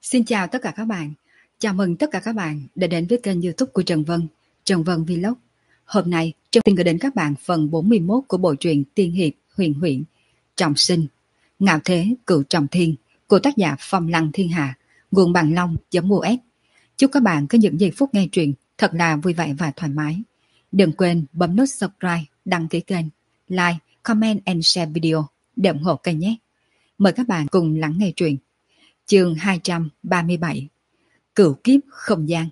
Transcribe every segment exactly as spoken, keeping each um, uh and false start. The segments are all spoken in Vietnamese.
Xin chào tất cả các bạn. Chào mừng tất cả các bạn đã đến với kênh YouTube của Trần Vân, Trần Vân Vlog. Hôm nay, Trần Vân gửi đến các bạn phần bốn mươi mốt của bộ truyện tiên hiệp huyền huyễn Trọng sinh, Ngạo thế cửu trọng thiên của tác giả Phong Lăng Thiên Hạ, nguồn Bằng Long.us. Chúc các bạn có những giây phút nghe truyện thật là vui vẻ và thoải mái. Đừng quên bấm nút subscribe, đăng ký kênh, like, comment and share video để ủng hộ kênh nhé. Mời các bạn cùng lắng nghe truyện. Chương hai trăm ba mươi bảy. Cửu kiếp không gian.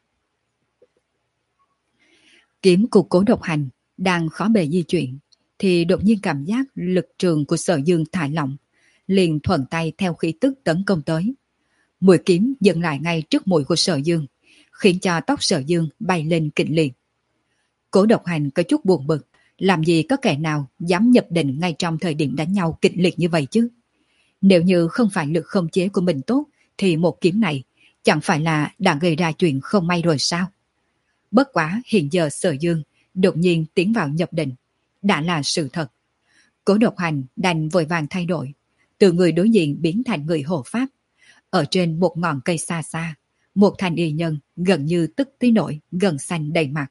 Kiếm của Cố Độc Hành đang khó bề di chuyển, thì đột nhiên cảm giác lực trường của Sở Dương thả lỏng, liền thuận tay theo khí tức tấn công tới. Mũi kiếm dừng lại ngay trước mũi của Sở Dương, khiến cho tóc Sở Dương bay lên kịch liệt. Cố Độc Hành có chút buồn bực, làm gì có kẻ nào dám nhập định ngay trong thời điểm đánh nhau kịch liệt như vậy chứ? Nếu như không phải lực không chế của mình tốt, thì một kiếm này chẳng phải là đã gây ra chuyện không may rồi sao? Bất quá hiện giờ Sở Dương đột nhiên tiến vào nhập định, đã là sự thật. Cố Độc Hành đành vội vàng thay đổi, từ người đối diện biến thành người hộ pháp. Ở trên một ngọn cây xa xa, một thanh y nhân gần như tức tới nỗi gần xanh đầy mặt.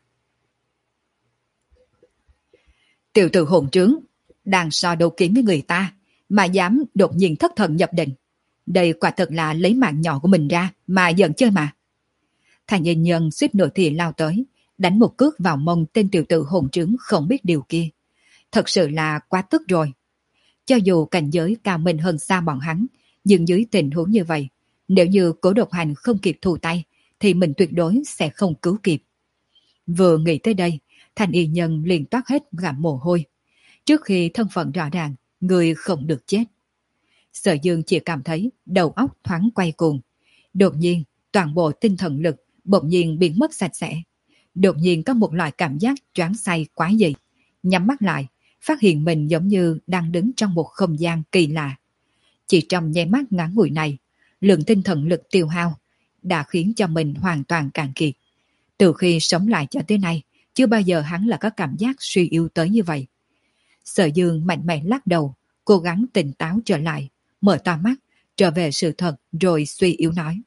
Tiểu tử hỗn trướng, đang so đấu kiếm với người ta mà dám đột nhiên thất thần nhập định. Đây quả thật là lấy mạng nhỏ của mình ra mà giận chơi mà. Thành nhân nhân suýt nửa thì lao tới, đánh một cước vào mông tên tiểu tử hồn trướng không biết điều kia. Thật sự là quá tức rồi. Cho dù cảnh giới cao mình hơn xa bọn hắn, nhưng dưới tình huống như vậy, nếu như Cố Độc Hành không kịp thu tay, thì mình tuyệt đối sẽ không cứu kịp. Vừa nghĩ tới đây, Thành y nhân liền toát hết cả mồ hôi. Trước khi thân phận rõ ràng, người không được chết. Sở Dương chỉ cảm thấy đầu óc thoáng quay cuồng. Đột nhiên, toàn bộ tinh thần lực bỗng nhiên biến mất sạch sẽ. Đột nhiên có một loại cảm giác choáng say quái dị. Nhắm mắt lại, phát hiện mình giống như đang đứng trong một không gian kỳ lạ. Chỉ trong nháy mắt ngắn ngủi này, lượng tinh thần lực tiêu hao đã khiến cho mình hoàn toàn cạn kiệt. Từ khi sống lại cho tới nay, chưa bao giờ hắn là có cảm giác suy yếu tới như vậy. Sở Dương mạnh mẽ lắc đầu, cố gắng tỉnh táo trở lại, mở to mắt, trở về sự thật rồi suy yếu nói.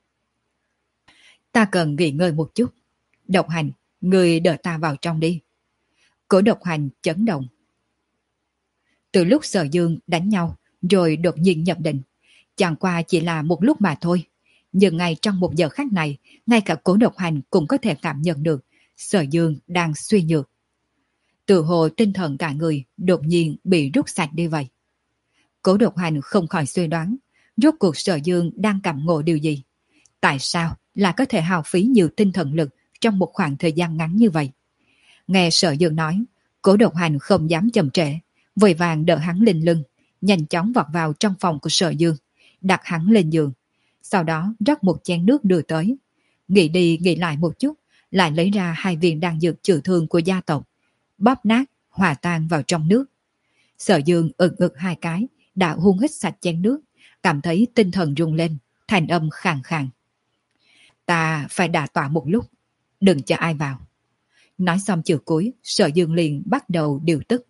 Ta cần nghỉ ngơi một chút. Độc Hành, người đợi ta vào trong đi. Cố Độc Hành chấn động. Từ lúc Sở Dương đánh nhau, rồi đột nhiên nhập định, chẳng qua chỉ là một lúc mà thôi. Nhưng ngay trong một giờ khác này, ngay cả Cố Độc Hành cũng có thể cảm nhận được Sở Dương đang suy nhược. Tự hồ tinh thần cả người đột nhiên bị rút sạch đi vậy. Cố Độc Hành không khỏi suy đoán, rốt cuộc Sở Dương đang cảm ngộ điều gì? Tại sao là có thể hao phí nhiều tinh thần lực trong một khoảng thời gian ngắn như vậy? Nghe Sở Dương nói, Cố Độc Hành không dám chậm trễ, vội vàng đỡ hắn lên lưng, nhanh chóng vọt vào trong phòng của Sở Dương, đặt hắn lên giường. Sau đó rót một chén nước đưa tới. Nghĩ đi nghĩ lại một chút, lại lấy ra hai viên đan dược chữa thương của gia tộc, bóp nát, hòa tan vào trong nước. Sở Dương ực ực hai cái, đã hung hít sạch chén nước, cảm thấy tinh thần rung lên, thành âm khàn khàn. Ta phải đả tọa một lúc, đừng cho ai vào. Nói xong chữ cuối, Sở Dương liền bắt đầu điều tức.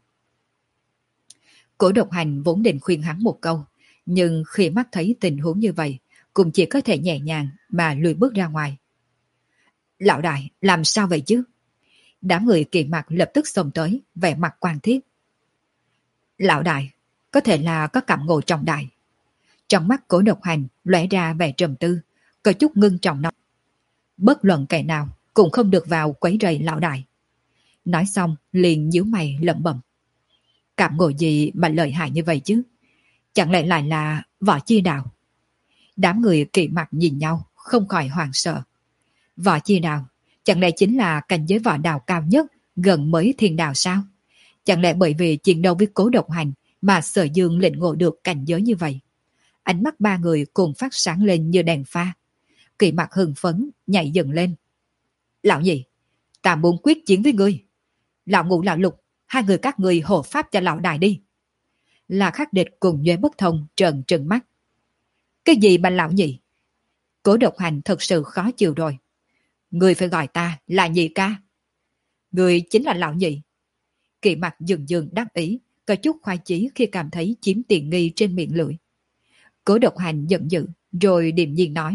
Cố Độc Hành vốn định khuyên hắn một câu, nhưng khi mắt thấy tình huống như vậy, cũng chỉ có thể nhẹ nhàng mà lùi bước ra ngoài. Lão đại, làm sao vậy chứ? Đám người kỳ mặt lập tức xông tới, vẻ mặt quan thiết. Lão đại, có thể là có cảm ngộ trọng đại. Trong mắt Cố Độc Hành lóe ra vẻ trầm tư, có chút ngưng trọng nói. Bất luận kẻ nào cũng không được vào quấy rầy lão đại. Nói xong liền nhíu mày lẩm bẩm. Cảm ngộ gì mà lợi hại như vậy chứ? Chẳng lẽ lại là võ chi đạo? Đám người kỳ mặt nhìn nhau, không khỏi hoảng sợ. Võ chi đạo, chẳng lẽ chính là cảnh giới võ đạo cao nhất gần mới thiên đạo sao? Chẳng lẽ bởi vì chiến đấu với Cố Độc Hành mà Sở Dương lĩnh ngộ được cảnh giới như vậy? Ánh mắt ba người cùng phát sáng lên như đèn pha. Kỳ mặt hưng phấn, nhảy dựng lên. Lão nhị, ta muốn quyết chiến với ngươi. Lão ngũ lão lục, hai người các ngươi hộ pháp cho lão đại đi. Là Khắc Địch cùng Nhuế Bất Thông trợn trừng mắt. Cái gì mà lão nhị? Cố Độc Hành thật sự khó chịu rồi. Ngươi phải gọi ta là nhị ca. Ngươi chính là lão nhị. Kỳ mặt dừng dừng đắc ý, có chút khoái chí khi cảm thấy chiếm tiện nghi trên miệng lưỡi. Cố Độc Hành giận dữ, rồi điềm nhiên nói.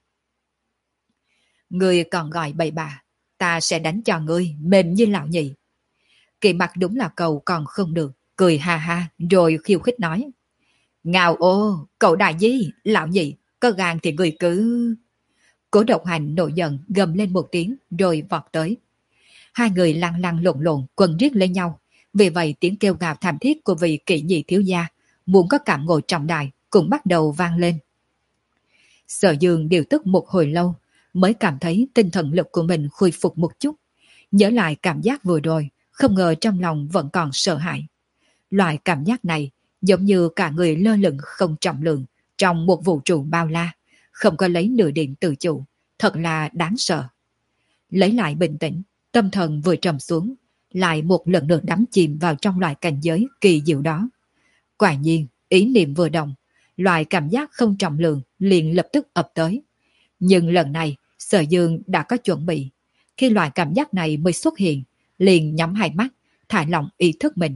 Ngươi còn gọi bậy bạ, ta sẽ đánh cho ngươi mềm như lão nhị. Kỳ Mặc đúng là cầu còn không được, cười ha ha, rồi khiêu khích nói. Ngào ô, cậu đại di, lão nhị, có gan thì người cứ... Cố Độc Hành nổi giận gầm lên một tiếng rồi vọt tới. Hai người lăn lăn lộn lộn quần riết lên nhau. Vì vậy tiếng kêu gào thảm thiết của vị kỵ nhị thiếu gia muốn có cảm ngộ trọng đại cũng bắt đầu vang lên. Sở Dương điều tức một hồi lâu mới cảm thấy tinh thần lực của mình khôi phục một chút. Nhớ lại cảm giác vừa rồi, không ngờ trong lòng vẫn còn sợ hãi. Loại cảm giác này giống như cả người lơ lửng không trọng lượng trong một vũ trụ bao la, không có lấy nửa điểm tự chủ, thật là đáng sợ. Lấy lại bình tĩnh, tâm thần vừa trầm xuống, lại một lần nữa đắm chìm vào trong loại cảnh giới kỳ diệu đó. Quả nhiên, ý niệm vừa động, loại cảm giác không trọng lượng liền lập tức ập tới. Nhưng lần này, Sở Dương đã có chuẩn bị. Khi loại cảm giác này mới xuất hiện, liền nhắm hai mắt, thả lỏng ý thức mình.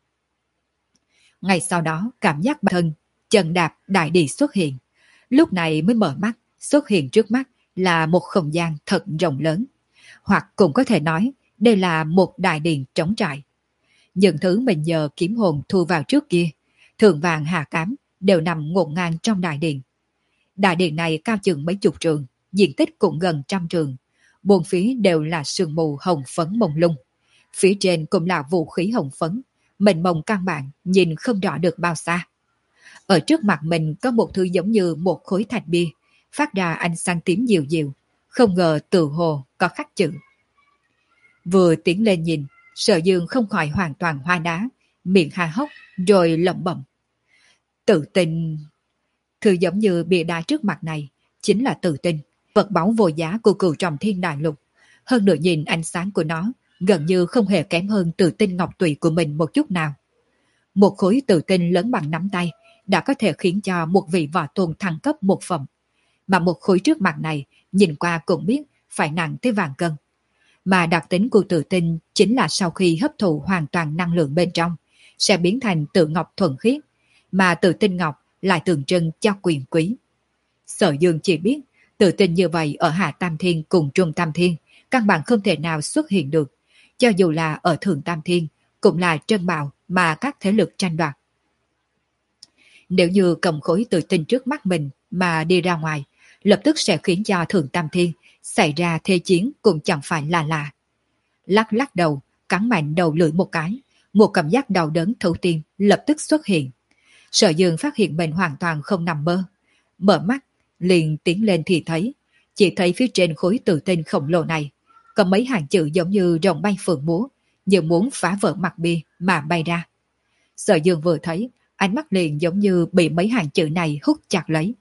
Ngay sau đó, cảm giác bản thân, chân đạp đại địa xuất hiện. Lúc này mới mở mắt, xuất hiện trước mắt là một không gian thật rộng lớn. Hoặc cũng có thể nói, đây là một đại điện trống trải. Những thứ mình nhờ kiếm hồn thu vào trước kia, thượng vàng hạ cám, đều nằm ngổn ngang trong đại điện. Đại điện này cao chừng mấy chục trường, diện tích cũng gần trăm trường. Bốn phía đều là sương mù hồng phấn mông lung. Phía trên cũng là vũ khí hồng phấn, mênh mông căn bản, nhìn không rõ được bao xa. Ở trước mặt mình có một thứ giống như một khối thạch bia, phát ra ánh sáng tím dịu dịu, không ngờ tự hồ có khắc chữ. Vừa tiến lên nhìn, Sở Dương không khỏi hoàn toàn hoa đá, miệng há hốc, rồi lẩm bẩm. Tự tin... Thứ giống như bia đá trước mặt này, chính là tự tin, vật báu vô giá của Cửu Trọng Thiên Đại Lục. Hơn nữa nhìn ánh sáng của nó, gần như không hề kém hơn tự tin ngọc tùy của mình một chút nào. Một khối tự tin lớn bằng nắm tay, đã có thể khiến cho một vị võ tôn thăng cấp một phẩm. Mà một khối trước mặt này, nhìn qua cũng biết phải nặng tới vạn cân. Mà đặc tính của tự tin chính là sau khi hấp thụ hoàn toàn năng lượng bên trong, sẽ biến thành tự ngọc thuần khiết, mà tự tin ngọc lại tượng trưng cho quyền quý. Sở Dương chỉ biết, tự tin như vậy ở Hạ Tam Thiên cùng Trung Tam Thiên, căn bản không thể nào xuất hiện được. Cho dù là ở Thượng Tam Thiên, cũng là trân bảo mà các thế lực tranh đoạt. Nếu như cầm khối tự tin trước mắt mình mà đi ra ngoài, lập tức sẽ khiến cho Thượng Tam Thiên xảy ra thế chiến cũng chẳng phải là lạ. Lắc lắc đầu, cắn mạnh đầu lưỡi một cái, một cảm giác đau đớn thấu tim lập tức xuất hiện. Sở Dương phát hiện mình hoàn toàn không nằm mơ. Mở mắt, liền tiến lên thì thấy, chỉ thấy phía trên khối tự tin khổng lồ này, có mấy hàng chữ giống như rồng bay phượng múa, như muốn phá vỡ mặt bia mà bay ra. Sở Dương vừa thấy, ánh mắt liền giống như bị mấy hàng chữ này hút chặt lấy.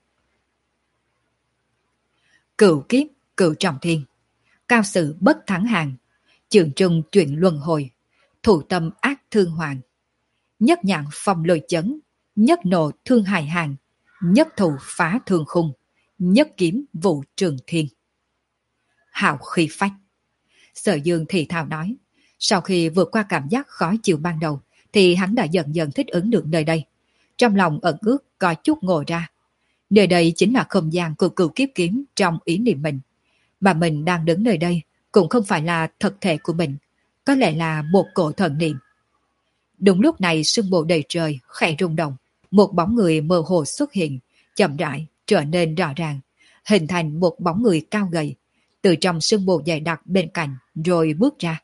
Cửu kiếp, cửu trọng thiên, cao sự bất thắng hàng, trường trùng chuyện luân hồi, thủ tâm ác thương hoàng, nhất nhạn phong lôi chấn, nhất nộ thương hài hàng, nhất thù phá thương khung, nhất kiếm vụ trường thiên. Hào khí phách. Sở Dương thì thào nói, sau khi vượt qua cảm giác khó chịu ban đầu, thì hắn đã dần dần thích ứng được nơi đây. Trong lòng ẩn ước có chút ngộ ra. Nơi đây chính là không gian của cửu kiếp kiếm trong ý niệm mình. Mà mình đang đứng nơi đây cũng không phải là thực thể của mình, có lẽ là một cổ thần niệm. Đúng lúc này sương mù đầy trời khẽ rung động, một bóng người mơ hồ xuất hiện, chậm rãi trở nên rõ ràng, hình thành một bóng người cao gầy, từ trong sương mù dày đặc bên cạnh rồi bước ra.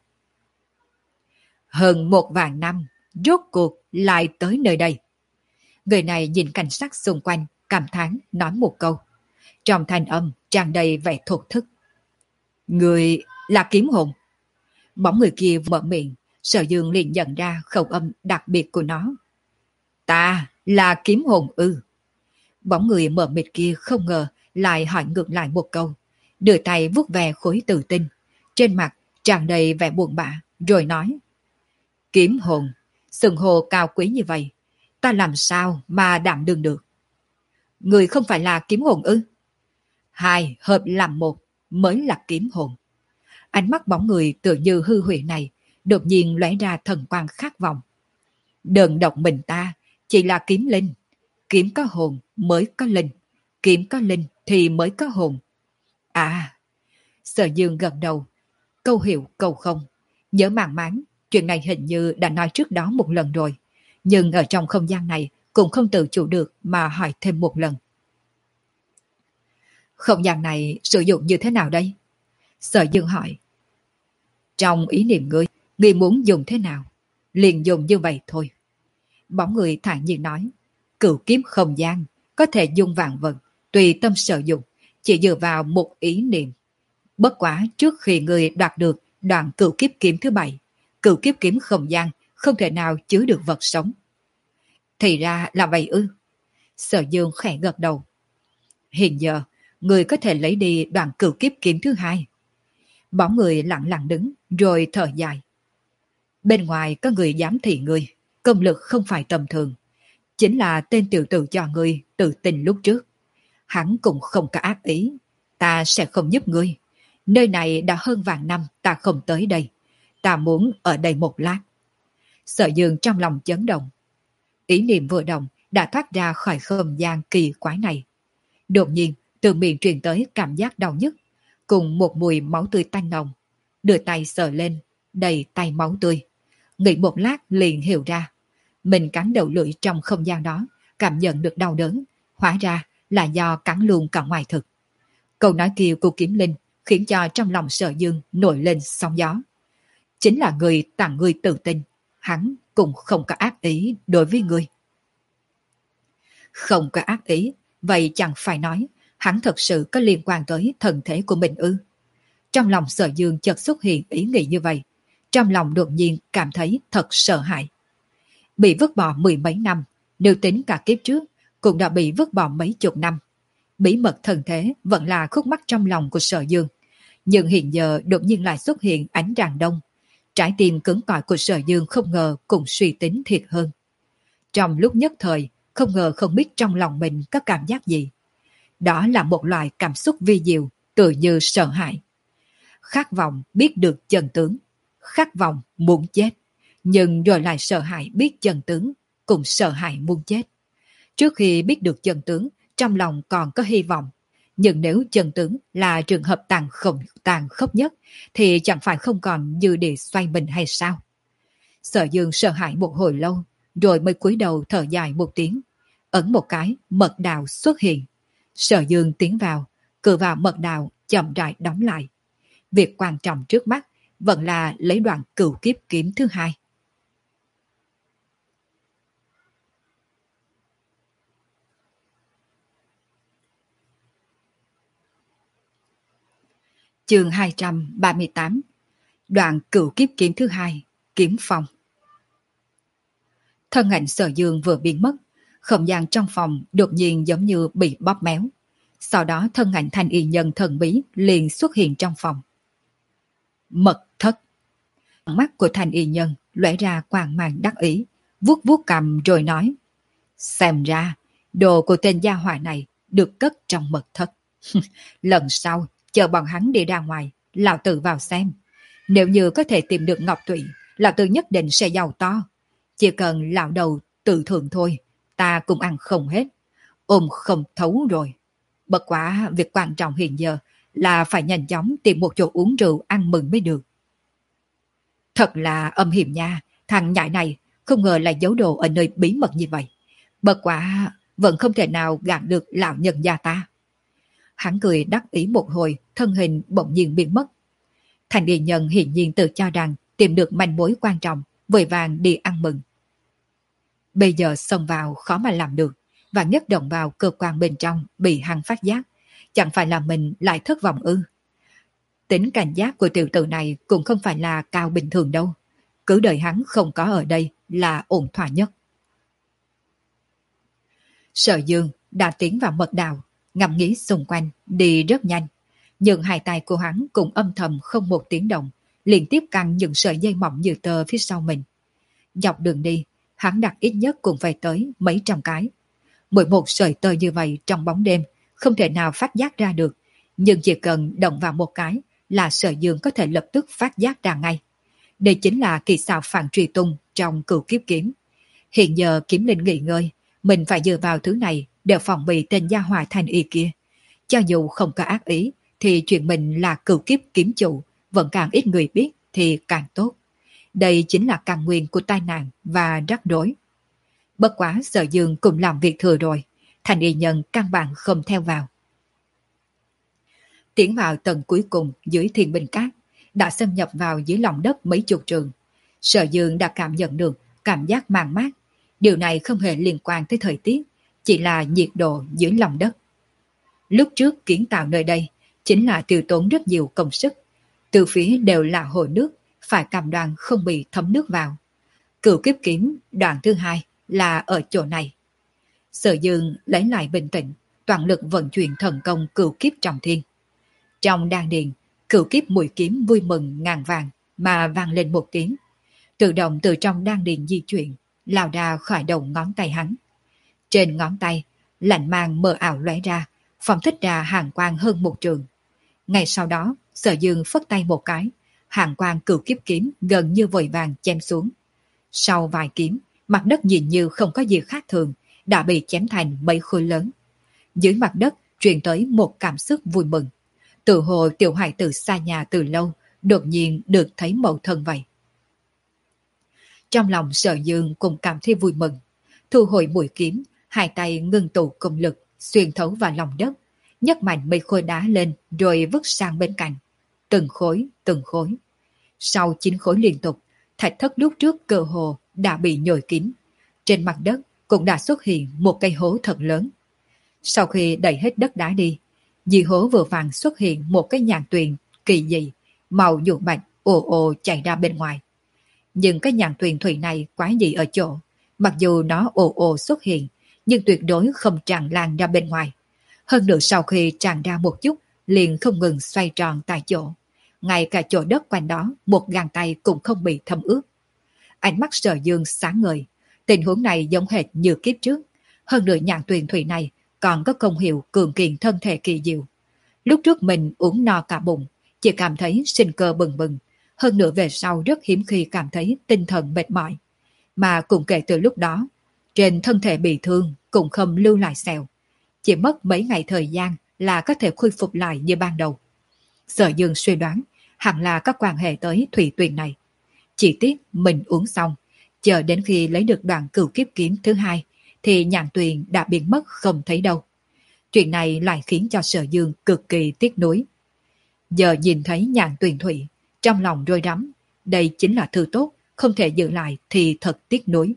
Hơn một vạn năm, rốt cuộc lại tới nơi đây. Người này nhìn cảnh sắc xung quanh, cảm thán nói một câu. Trong thanh âm tràn đầy vẻ thổn thức. Người là kiếm hồn. Bóng người kia mở miệng, Sở Dương liền nhận ra khẩu âm đặc biệt của nó. Ta là kiếm hồn ư. Bóng người mở mịt kia không ngờ lại hỏi ngược lại một câu, đưa tay vuốt về khối tự tin, trên mặt tràn đầy vẻ buồn bã, rồi nói. Kiếm hồn, xưng hô cao quý như vậy, ta làm sao mà đảm đương được. Người không phải là kiếm hồn ư? Hai hợp làm một mới là kiếm hồn. Ánh mắt bóng người tựa như hư huyễn này đột nhiên lóe ra thần quang khát vọng. Đơn độc mình ta chỉ là kiếm linh, kiếm có hồn mới có linh, kiếm có linh thì mới có hồn. À, Sở Dương gật đầu, câu hiểu câu không. Nhớ màng máng, chuyện này hình như đã nói trước đó một lần rồi. Nhưng ở trong không gian này cũng không tự chủ được mà hỏi thêm một lần. Không gian này sử dụng như thế nào đây? Sở Dương hỏi. Trong ý niệm ngươi, ngươi muốn dùng thế nào? Liền dùng như vậy thôi. Bóng người thản nhiên nói. Cửu kiếm không gian, có thể dùng vạn vật, tùy tâm sử dụng, chỉ dựa vào một ý niệm. Bất quá trước khi người đoạt được đoạn cửu kiếp kiếm thứ bảy, cửu kiếp kiếm không gian không thể nào chứa được vật sống. Thì ra là vậy ư? Sở Dương khẽ gật đầu. Hiện giờ, người có thể lấy đi đoạn cửu kiếp kiếm thứ hai. Bóng người lặng lặng đứng, rồi thở dài. Bên ngoài có người giám thị người, công lực không phải tầm thường. Chính là tên tiểu tử cho người tự tình lúc trước. Hắn cũng không có ác ý. Ta sẽ không giúp ngươi. Nơi này đã hơn vạn năm ta không tới đây. Ta muốn ở đây một lát. Sở Dương trong lòng chấn động. Ý niệm vừa động đã thoát ra khỏi không gian kỳ quái này. Đột nhiên, từ miệng truyền tới cảm giác đau nhức, cùng một mùi máu tươi tanh nồng. Đưa tay sờ lên, đầy tay máu tươi. Nghĩ một lát liền hiểu ra. Mình cắn đầu lưỡi trong không gian đó, cảm nhận được đau đớn. Hóa ra là do cắn luôn cả ngoài thực. Câu nói kia của Kiếm Linh khiến cho trong lòng Sở Dương nổi lên sóng gió. Chính là người tặng người tự tin, hắn cũng không có ác ý đối với người. Không có ác ý, vậy chẳng phải nói hắn thật sự có liên quan tới thân thể của mình ư? Trong lòng Sở Dương chợt xuất hiện ý nghĩ như vậy, trong lòng đột nhiên cảm thấy thật sợ hãi. Bị vứt bỏ mười mấy năm, nếu tính cả kiếp trước, cũng đã bị vứt bỏ mấy chục năm. Bí mật thân thế vẫn là khúc mắc trong lòng của Sở Dương, nhưng hiện giờ đột nhiên lại xuất hiện ánh rạng đông. Trái tim cứng cỏi của Sở Dương không ngờ cũng suy tính thiệt hơn. Trong lúc nhất thời, không ngờ không biết trong lòng mình có cảm giác gì. Đó là một loại cảm xúc vi diệu, tự như sợ hãi. Khát vọng biết được chân tướng, khát vọng muốn chết, nhưng rồi lại sợ hãi biết chân tướng, cũng sợ hãi muốn chết. Trước khi biết được chân tướng, trong lòng còn có hy vọng, nhưng nếu chân tướng là trường hợp tàn khốc, tàn khốc nhất, thì chẳng phải không còn dư để xoay mình hay sao? Sở Dương sợ hãi một hồi lâu, rồi mới cúi đầu thở dài một tiếng, ấn một cái, mật đạo xuất hiện. Sở Dương tiến vào, cửa vào mật đạo chậm rãi đóng lại. Việc quan trọng trước mắt vẫn là lấy đoạn cửu kiếp kiếm thứ hai. Chương hai trăm ba mươi tám. Đoạn cửu kiếp kiếm thứ hai, kiếm phong. Thân ảnh Sở Dương vừa biến mất, không gian trong phòng đột nhiên giống như bị bóp méo. Sau đó thân ảnh thanh y nhân thần bí liền xuất hiện trong phòng. Mật thất. Mắt của thanh y nhân lóe ra quang mang đắc ý, vuốt vuốt cầm rồi nói. Xem ra, đồ của tên gia hỏa này được cất trong mật thất. Lần sau, chờ bọn hắn đi ra ngoài, lão tử vào xem. Nếu như có thể tìm được ngọc tụy, lão tử nhất định sẽ giàu to. Chỉ cần lão đầu tự thượng thôi, ta cũng ăn không hết. Ôm không thấu rồi. Bất quá việc quan trọng hiện giờ là phải nhanh chóng tìm một chỗ uống rượu ăn mừng mới được. Thật là âm hiểm nha, thằng nhãi này không ngờ là giấu đồ ở nơi bí mật như vậy. Bất quá vẫn không thể nào gạt được lão nhân gia ta. Hắn cười đắc ý một hồi, thân hình bỗng nhiên biến mất. Thành y nhân hiển nhiên tự cho rằng tìm được manh mối quan trọng, vội vàng đi ăn mừng. Bây giờ xông vào khó mà làm được, và nhất động vào cơ quan bên trong bị hắn phát giác, chẳng phải là mình lại thất vọng ư? Tính cảnh giác của tiểu tử này cũng không phải là cao bình thường đâu. Cứ đợi hắn không có ở đây là ổn thỏa nhất. Sở Dương đã tiến vào mật đạo, ngắm nghĩ xung quanh, đi rất nhanh. Nhưng hai tay của hắn cũng âm thầm không một tiếng động, liên tiếp căng những sợi dây mỏng như tơ phía sau mình. Dọc đường đi, hắn đặt ít nhất cũng phải tới mấy trăm cái. Mỗi một sợi tơ như vậy trong bóng đêm không thể nào phát giác ra được, nhưng chỉ cần động vào một cái là Sở Dương có thể lập tức phát giác ra ngay. Đây chính là kỳ xảo phản truy tung trong cửu kiếp kiếm. Hiện giờ Kiếm Linh nghỉ ngơi, Mình phải dựa vào thứ này để phòng bị tên gia hỏa Thanh Y kia. Cho dù không có ác ý, thì chuyện mình là cửu kiếp kiếm chủ, vẫn càng ít người biết thì càng tốt. Đây chính là căn nguyên của tai nạn và rắc rối. Bất quá Sở Dương cũng làm việc thừa rồi, Thanh Y nhân căn bản không theo vào. Tiến vào tầng cuối cùng dưới thiên binh cát, đã xâm nhập vào dưới lòng đất mấy chục trường. Sở Dương đã cảm nhận được cảm giác màng mát. Điều này không hề liên quan tới thời tiết, chỉ là nhiệt độ dưới lòng đất. Lúc trước kiến tạo nơi đây chính là tiêu tốn rất nhiều công sức. Từ phía đều là hồ nước, phải cam đoan không bị thấm nước vào. Cửu kiếp kiếm đoạn thứ hai là ở chỗ này. Sở Dương lấy lại bình tĩnh, toàn lực vận chuyển thần công cửu kiếp trọng thiên. Trong đan điền, cửu kiếp mũi kiếm vui mừng ngàn vàng mà vang lên một tiếng. Tự động từ trong đan điền di chuyển, lao ra khỏi đầu ngón tay hắn. Trên ngón tay, lạnh mang mờ ảo lóe ra, phóng thích ra hàng quang hơn một trường. Ngay sau đó, Sở Dương phất tay một cái, hàng quang cửu kiếp kiếm gần như vội vàng chém xuống. Sau vài kiếm, mặt đất nhìn như không có gì khác thường, đã bị chém thành mấy khối lớn. Dưới mặt đất truyền tới một cảm xúc vui mừng. Tự hồ tiểu hài từ xa nhà từ lâu, đột nhiên được thấy mẫu thân vậy. Trong lòng Sở Dương cũng cảm thấy vui mừng. Thu hồi mũi kiếm, hai tay ngưng tụ công lực, xuyên thấu vào lòng đất, nhấc mạnh mấy khối đá lên rồi vứt sang bên cạnh. Từng khối, từng khối. Sau chín khối liên tục, thạch thất lúc trước cơ hồ đã bị nhồi kín. Trên mặt đất cũng đã xuất hiện một cây hố thật lớn. Sau khi đẩy hết đất đá đi, dì hố vừa vàng xuất hiện một cái nhàn tuyền kỳ dị, màu nhuộm bạch ồ ồ chảy ra bên ngoài. Nhưng cái nhàn tuyền thủy này quá dị ở chỗ, mặc dù nó ồ ồ xuất hiện, nhưng tuyệt đối không tràn lan ra bên ngoài. Hơn nữa sau khi tràn ra một chút, liền không ngừng xoay tròn tại chỗ. Ngay cả chỗ đất quanh đó, một găng tay cũng không bị thấm ướt. Ánh mắt Sở Dương sáng ngời, tình huống này giống hệt như kiếp trước. Hơn nữa nhàn tuyền thủy này còn có công hiệu cường kiện thân thể kỳ diệu. Lúc trước mình uống no cả bụng, chỉ cảm thấy sinh cơ bừng bừng. Hơn nữa về sau rất hiếm khi cảm thấy tinh thần mệt mỏi. Mà cũng kể từ lúc đó, trên thân thể bị thương cũng không lưu lại sẹo. Chỉ mất mấy ngày thời gian là có thể khôi phục lại như ban đầu. Sở Dương suy đoán hẳn là có quan hệ tới thủy tuyền này. Chỉ tiếc mình uống xong, chờ đến khi lấy được đoạn cửu kiếp kiếm thứ hai, thì nhàn tuyền đã biến mất không thấy đâu. Chuyện này lại khiến cho Sở Dương cực kỳ tiếc nuối. Giờ nhìn thấy nhàn tuyền thủy, trong lòng rối rắm, đây chính là thứ tốt, không thể giữ lại thì thật tiếc nuối.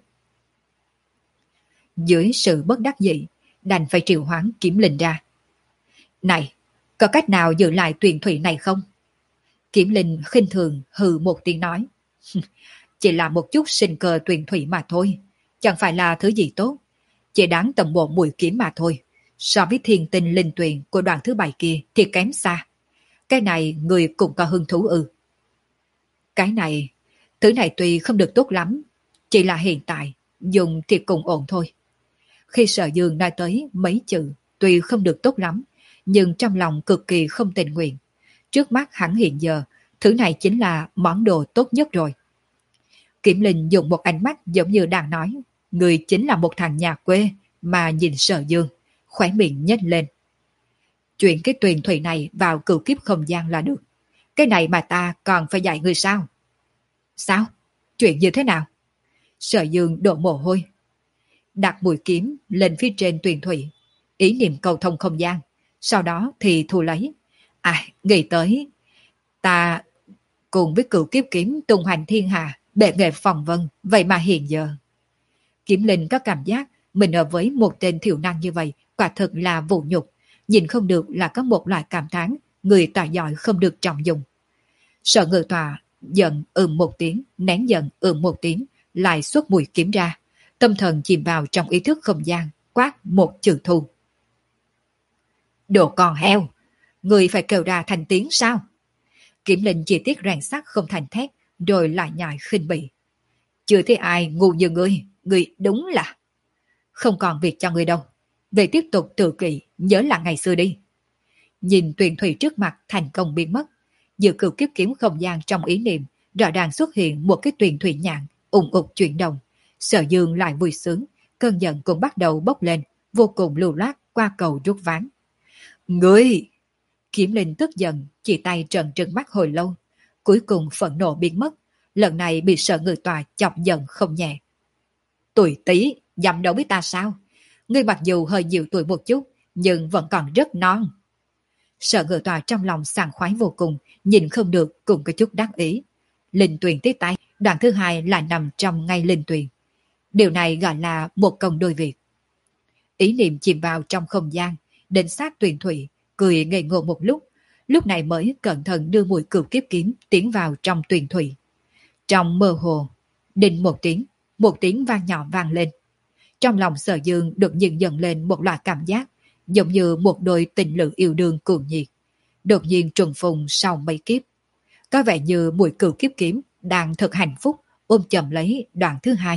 Dưới sự bất đắc dĩ, đành phải triệu hoán kiếm linh ra. Này, có cách nào giữ lại tuyền thủy này không? Kiếm linh khinh thường hừ một tiếng nói. Chỉ là một chút sinh cơ tuyền thủy mà thôi, chẳng phải là thứ gì tốt, chỉ đáng tầm bộ mũi kiếm mà thôi. So với thiên tinh linh tuyền của đoạn thứ bảy kia thì kém xa. Cái này người cũng có hứng thú ư? Cái này, thứ này tuy không được tốt lắm, chỉ là hiện tại, dùng thì cũng ổn thôi. Khi Sở Dương nói tới mấy chữ tuy không được tốt lắm, nhưng trong lòng cực kỳ không tình nguyện. Trước mắt hắn hiện giờ, thứ này chính là món đồ tốt nhất rồi. Kiểm Linh dùng một ánh mắt giống như đang nói, người chính là một thằng nhà quê, mà nhìn Sở Dương, khóe miệng nhếch lên. Chuyện cái tuyền thủy này vào cửu kiếp không gian là được. Cái này mà ta còn phải dạy người sao? Sao? Chuyện như thế nào? Sở Dương đổ mồ hôi. Đặt mũi kiếm lên phía trên tuyền thủy, ý niệm cầu thông không gian, sau đó thì thu lấy. À, nghĩ tới, ta cùng với cửu kiếp kiếm tung hoành thiên hạ, bệ nghệ phòng vân, vậy mà hiện giờ. Kiếm Linh có cảm giác mình ở với một tên thiểu năng như vậy, quả thực là vũ nhục, nhìn không được là có một loại cảm thán, người tài giỏi không được trọng dụng. Sở Ngự Tọa giận ừm một tiếng, nén giận ừm một tiếng, lại xuất mũi kiếm ra, tâm thần chìm vào trong ý thức không gian, quát một chữ thù. Đồ con heo, người phải kêu ra thành tiếng sao? Kiếm Linh chỉ tiếc rèn sắt không thành thét, rồi lại nhại khinh bỉ. Chưa thấy ai ngu như ngươi, ngươi đúng là... Không còn việc cho ngươi đâu, về tiếp tục tự kỷ, nhớ là ngày xưa đi. Nhìn tuyền thủy trước mặt thành công biến mất, dự cửu kiếp kiếm không gian trong ý niệm, rõ ràng xuất hiện một cái tuyền thủy nhạn, ủng ục chuyển động. Sở Dương lại vui sướng, cơn giận cũng bắt đầu bốc lên, vô cùng lưu loát qua cầu rút ván. Ngươi! Kiếm Linh tức giận, chỉ tay trợn trừng mắt hồi lâu, cuối cùng phẫn nộ biến mất, lần này bị Sở Ngự Tòa chọc giận không nhẹ. Tuổi tí, dám đâu biết ta sao? Ngươi mặc dù hơi nhiều tuổi một chút, nhưng vẫn còn rất non. Sở Ngự Tòa trong lòng sảng khoái vô cùng, nhìn không được cũng có chút đắc ý. Linh Tuyền tiếp tay, đoạn thứ hai là nằm trong ngay Linh Tuyền. Điều này gọi là một công đôi việc. Ý niệm chìm vào trong không gian, đến sát Tuyền Thủy, cười ngây ngô một lúc, lúc này mới cẩn thận đưa mũi cửu kiếp kiếm tiến vào trong Tuyền Thủy. Trong mơ hồ, đinh một tiếng, một tiếng vang nhỏ vang lên. Trong lòng Sở Dương đột nhiên dần lên một loại cảm giác, giống như một đôi tình lữ yêu đương cuồng nhiệt, đột nhiên trùng phùng sau mấy kiếp. Có vẻ như mũi cửu kiếp kiếm đang thật hạnh phúc ôm chầm lấy đoạn thứ hai.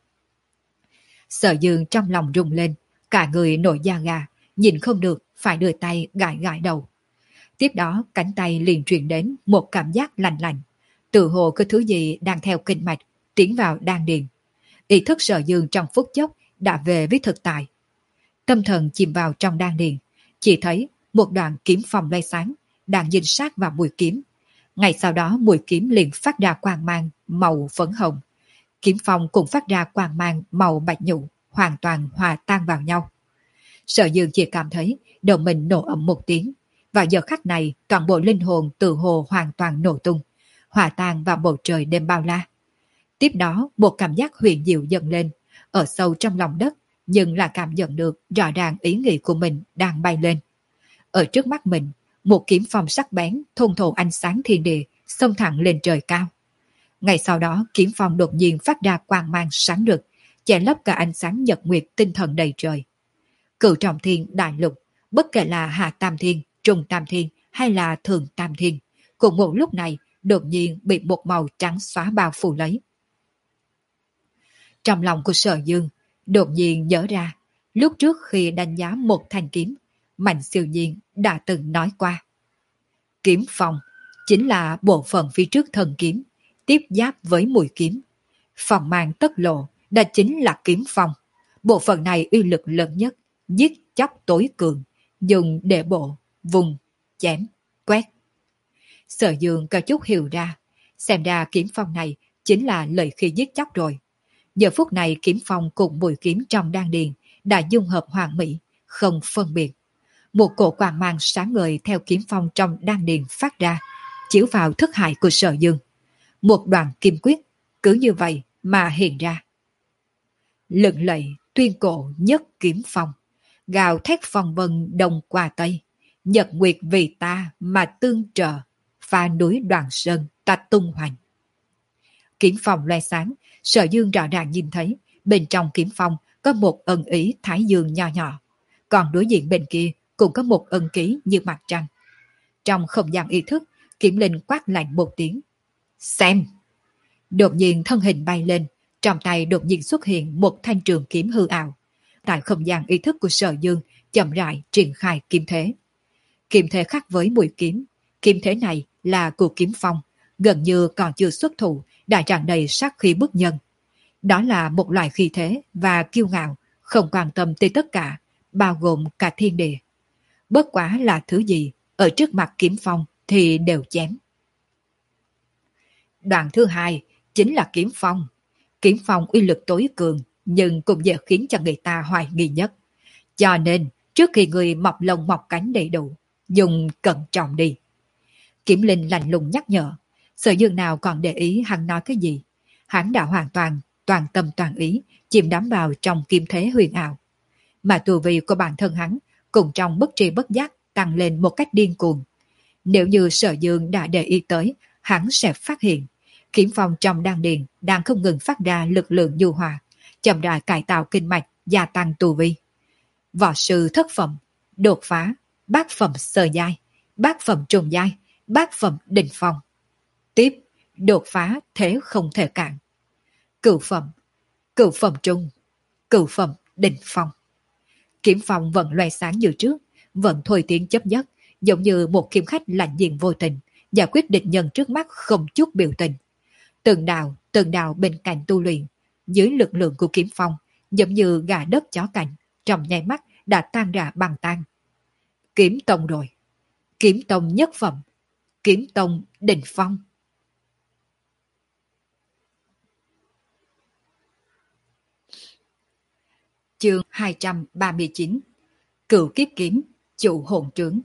Sở Dương trong lòng rung lên, cả người nổi da gà, nhìn không được phải đưa tay gãi gãi đầu. Tiếp đó cánh tay liền truyền đến một cảm giác lạnh lạnh, tự hồ có thứ gì đang theo kinh mạch tiến vào đan điền. Ý thức Sở Dương trong phút chốc đã về với thực tại. Tâm thần chìm vào trong đan điền, chỉ thấy một đoạn kiếm phong lóe sáng đang nhìn sát vào mũi kiếm. Ngay sau đó mũi kiếm liền phát ra quang mang màu phấn hồng. Kiếm phong cũng phát ra quang mang màu bạch nhũ, hoàn toàn hòa tan vào nhau. Sở Dương chỉ cảm thấy đầu mình nổ ầm một tiếng. Vào giờ khắc này, toàn bộ linh hồn tự hồ hoàn toàn nổ tung, hòa tan vào bầu trời đêm bao la. Tiếp đó, một cảm giác huyền diệu dâng lên, ở sâu trong lòng đất, nhưng là cảm nhận được rõ ràng ý nghĩ của mình đang bay lên. Ở trước mắt mình, một kiếm phong sắc bén, thôn thổ ánh sáng thiên địa, xông thẳng lên trời cao. Ngay sau đó, kiếm phong đột nhiên phát ra quang mang sáng rực, che lấp cả ánh sáng nhật nguyệt tinh thần đầy trời. Cửu trọng thiên đại lục, bất kể là hạ tam thiên, trung tam thiên hay là thường tam thiên, cùng một lúc này đột nhiên bị một màu trắng xóa bao phủ lấy. Trong lòng của Sở Dương đột nhiên nhớ ra, lúc trước khi đánh giá một thanh kiếm, Mạnh Siêu Nhiên đã từng nói qua. Kiếm phong chính là bộ phận phía trước thần kiếm, tiếp giáp với mũi kiếm. Phong mang tất lộ, đã chính là kiếm phong. Bộ phận này uy lực lớn nhất, giết chóc tối cường, dùng để bộ, vùng, chém, quét. Sở Dương có chút hiểu ra, xem ra kiếm phong này chính là lợi khí giết chóc rồi. Giờ phút này kiếm phong cùng mũi kiếm trong đan điền đã dung hợp hoàn mỹ, không phân biệt. Một cổ quang mang sáng ngời theo kiếm phong trong đan điền phát ra, chiếu vào thức hải của Sở Dương. Một đoạn kim quyết, cứ như vậy mà hiện ra. Lừng lẫy tuyên cổ nhất kiếm phong, gào thét phong vân đông qua tây, nhật nguyệt vì ta mà tương trợ, pha núi Đoàn Sơn ta tung hoành. Kiếm phong loe sáng, Sở Dương rõ ràng nhìn thấy bên trong kiếm phong có một ân ý thái dương nhỏ nhỏ, còn đối diện bên kia cũng có một ân ký như mặt trăng. Trong không gian ý thức, Kiếm Linh quát lạnh một tiếng. Xem! Đột nhiên thân hình bay lên, trong tay đột nhiên xuất hiện một thanh trường kiếm hư ảo. Tại không gian ý thức của Sở Dương chậm rãi triển khai kiếm thế. Kiếm thế khác với mũi kiếm, kiếm thế này là của kiếm phong, gần như còn chưa xuất thủ đã tràn đầy sát khí bức nhân. Đó là một loại khí thế và kiêu ngạo, không quan tâm tới tất cả, bao gồm cả thiên địa. Bất quá là thứ gì, ở trước mặt kiếm phong thì đều chém. Đoạn thứ hai chính là kiếm phong. Kiếm phong uy lực tối cường, nhưng cũng dễ khiến cho người ta hoài nghi nhất. Cho nên, trước khi người mọc lông mọc cánh đầy đủ, dùng cẩn trọng đi. Kiếm Linh lạnh lùng nhắc nhở. Sở Dương nào còn để ý hắn nói cái gì. Hắn đã hoàn toàn, toàn tâm toàn ý, chìm đắm vào trong kiếm thế huyền ảo. Mà tu vi của bản thân hắn, cùng trong bất tri bất giác, tăng lên một cách điên cuồng. Nếu như Sở Dương đã để ý tới, hắn sẽ phát hiện. Kiếm phong trong đan điền đang không ngừng phát ra lực lượng du hòa, chậm rãi cải tạo kinh mạch, gia tăng tu vi. Võ sư thất phẩm, đột phá, bát phẩm sơ giai, bát phẩm trung giai, bát phẩm đỉnh phong. Tiếp, đột phá thế không thể cản. Cửu phẩm, cửu phẩm trung, cửu phẩm đỉnh phong. Kiếm phong vẫn loe sáng như trước, vẫn thôi tiếng chấp nhất, giống như một kiếm khách lạnh diện vô tình, giải quyết địch nhân trước mắt không chút biểu tình. Từng đạo, từng đạo bên cạnh tu luyện, dưới lực lượng của kiếm phong, giống như gà đất chó cành, trong nháy mắt đã tan ra băng tan. Kiếm tông rồi. Kiếm tông nhất phẩm. Kiếm tông đỉnh phong. Chương hai trăm ba mươi chín. Cửu kiếp kiếm, chủ hồn trướng.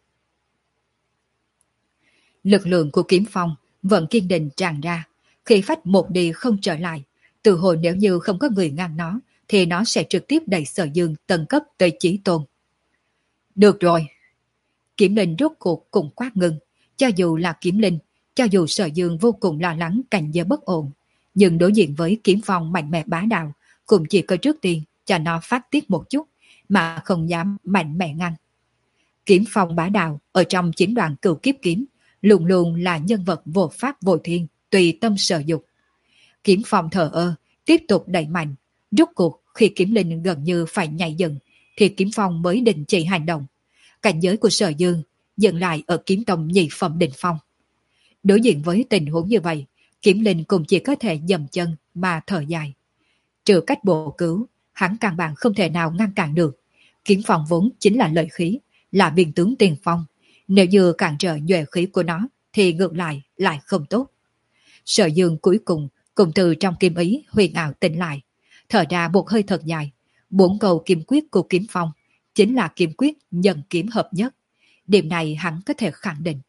Lực lượng của kiếm phong vẫn kiên định tràn ra, khi phách một đi không trở lại. Từ hồi nếu như không có người ngăn nó, thì nó sẽ trực tiếp đẩy Sở Dương tầng cấp tới chí tôn. Được rồi. Kiếm linh rốt cuộc cũng quát ngừng. Cho dù là kiếm linh, cho dù Sở Dương vô cùng lo lắng cảnh giới bất ổn, nhưng đối diện với kiếm phong mạnh mẽ bá đạo, cũng chỉ có trước tiên cho nó phát tiết một chút, mà không dám mạnh mẽ ngăn. Kiếm phong bá đạo ở trong chiến đoàn cửu kiếp kiếm luôn luôn là nhân vật vô pháp vô thiên, tùy tâm sở dục. Kiếm phong thờ ơ, tiếp tục đẩy mạnh. Rốt cuộc khi kiếm linh gần như phải nhảy dựng, thì kiếm phong mới đình chỉ hành động. Cảnh giới của Sở Dương dừng lại ở kiếm tông nhị phẩm đỉnh phong. Đối diện với tình huống như vậy, kiếm linh cũng chỉ có thể dầm chân mà thở dài. Trừ cách bổ cứu, hắn căn bản không thể nào ngăn cản được. Kiếm phong vốn chính là lợi khí, là biên tướng tiền phong. Nếu như cản trở nhuệ khí của nó, thì ngược lại lại không tốt. Sở Dương cuối cùng cùng từ trong kim ý huyền ảo tỉnh lại, thở ra một hơi thật dài. Bốn câu kiếm quyết của kiếm phong chính là kiếm quyết nhân kiếm hợp nhất. Điểm này hắn có thể khẳng định.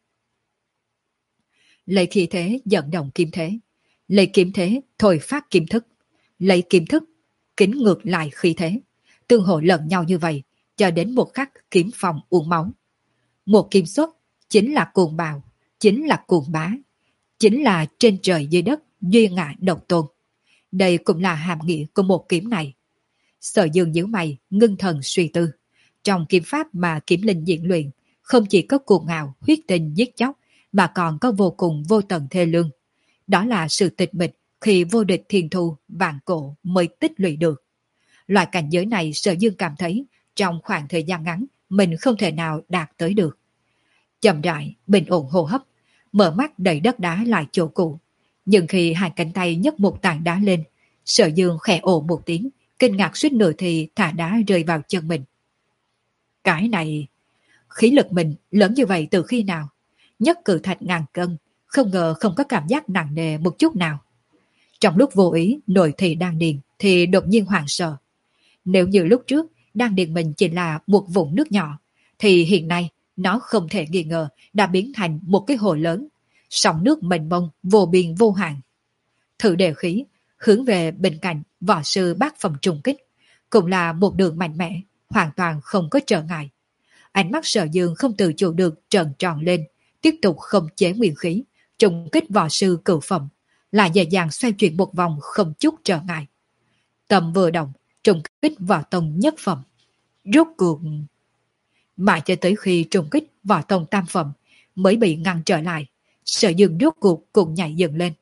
Lấy khí thế dẫn động kiếm thế, lấy kiếm thế thổi phát kiếm thức, lấy kiếm thức kính ngược lại khí thế, tương hộ lẫn nhau như vậy cho đến một khắc kiếm phong uống máu. Một kiếm xuất chính là cuồng bạo, chính là cuồng bá, chính là trên trời dưới đất duy ngã độc tôn. Đây cũng là hàm nghĩa của một kiếm này. Sở Dương nhíu mày, ngưng thần suy tư. Trong kiếm pháp mà kiếm linh diễn luyện, không chỉ có cuồng ngạo, huyết tình giết chóc, mà còn có vô cùng vô tận thê lương. Đó là sự tịch mịch khi vô địch thiên thu, vạn cổ mới tích lũy được. Loại cảnh giới này Sở Dương cảm thấy trong khoảng thời gian ngắn mình không thể nào đạt tới được. Chậm rãi, bình ổn hô hấp, mở mắt đẩy đất đá lại chỗ cũ. Nhưng khi hai cánh tay nhấc một tảng đá lên, Sở Dương khẽ ồ một tiếng, kinh ngạc suýt nửa thì thả đá rơi vào chân mình. Cái này, khí lực mình lớn như vậy từ khi nào? Nhất cử thạch ngàn cân, không ngờ không có cảm giác nặng nề một chút nào. Trong lúc vô ý nội thị đang điền thì đột nhiên hoảng sợ. Nếu như lúc trước đang điền mình chỉ là một vũng nước nhỏ, thì hiện nay nó không thể nghi ngờ đã biến thành một cái hồ lớn, sóng nước mênh mông vô biên vô hạn. Thử đề khí hướng về bên cạnh võ sư bát phẩm trùng kích, cũng là một đường mạnh mẽ, hoàn toàn không có trở ngại. Ánh mắt Sở Dương không tự chủ được trợn tròn lên, tiếp tục không chế nguyên khí, trùng kích võ sư cửu phẩm, là dễ dàng xoay chuyển một vòng không chút trở ngại. Tầm vừa động, trùng kích võ tông nhất phẩm. Rốt cuộc mãi cho tới khi trùng kích võ tông tam phẩm mới bị ngăn trở lại, Sở Dương rốt cuộc cũng nhảy dựng lên.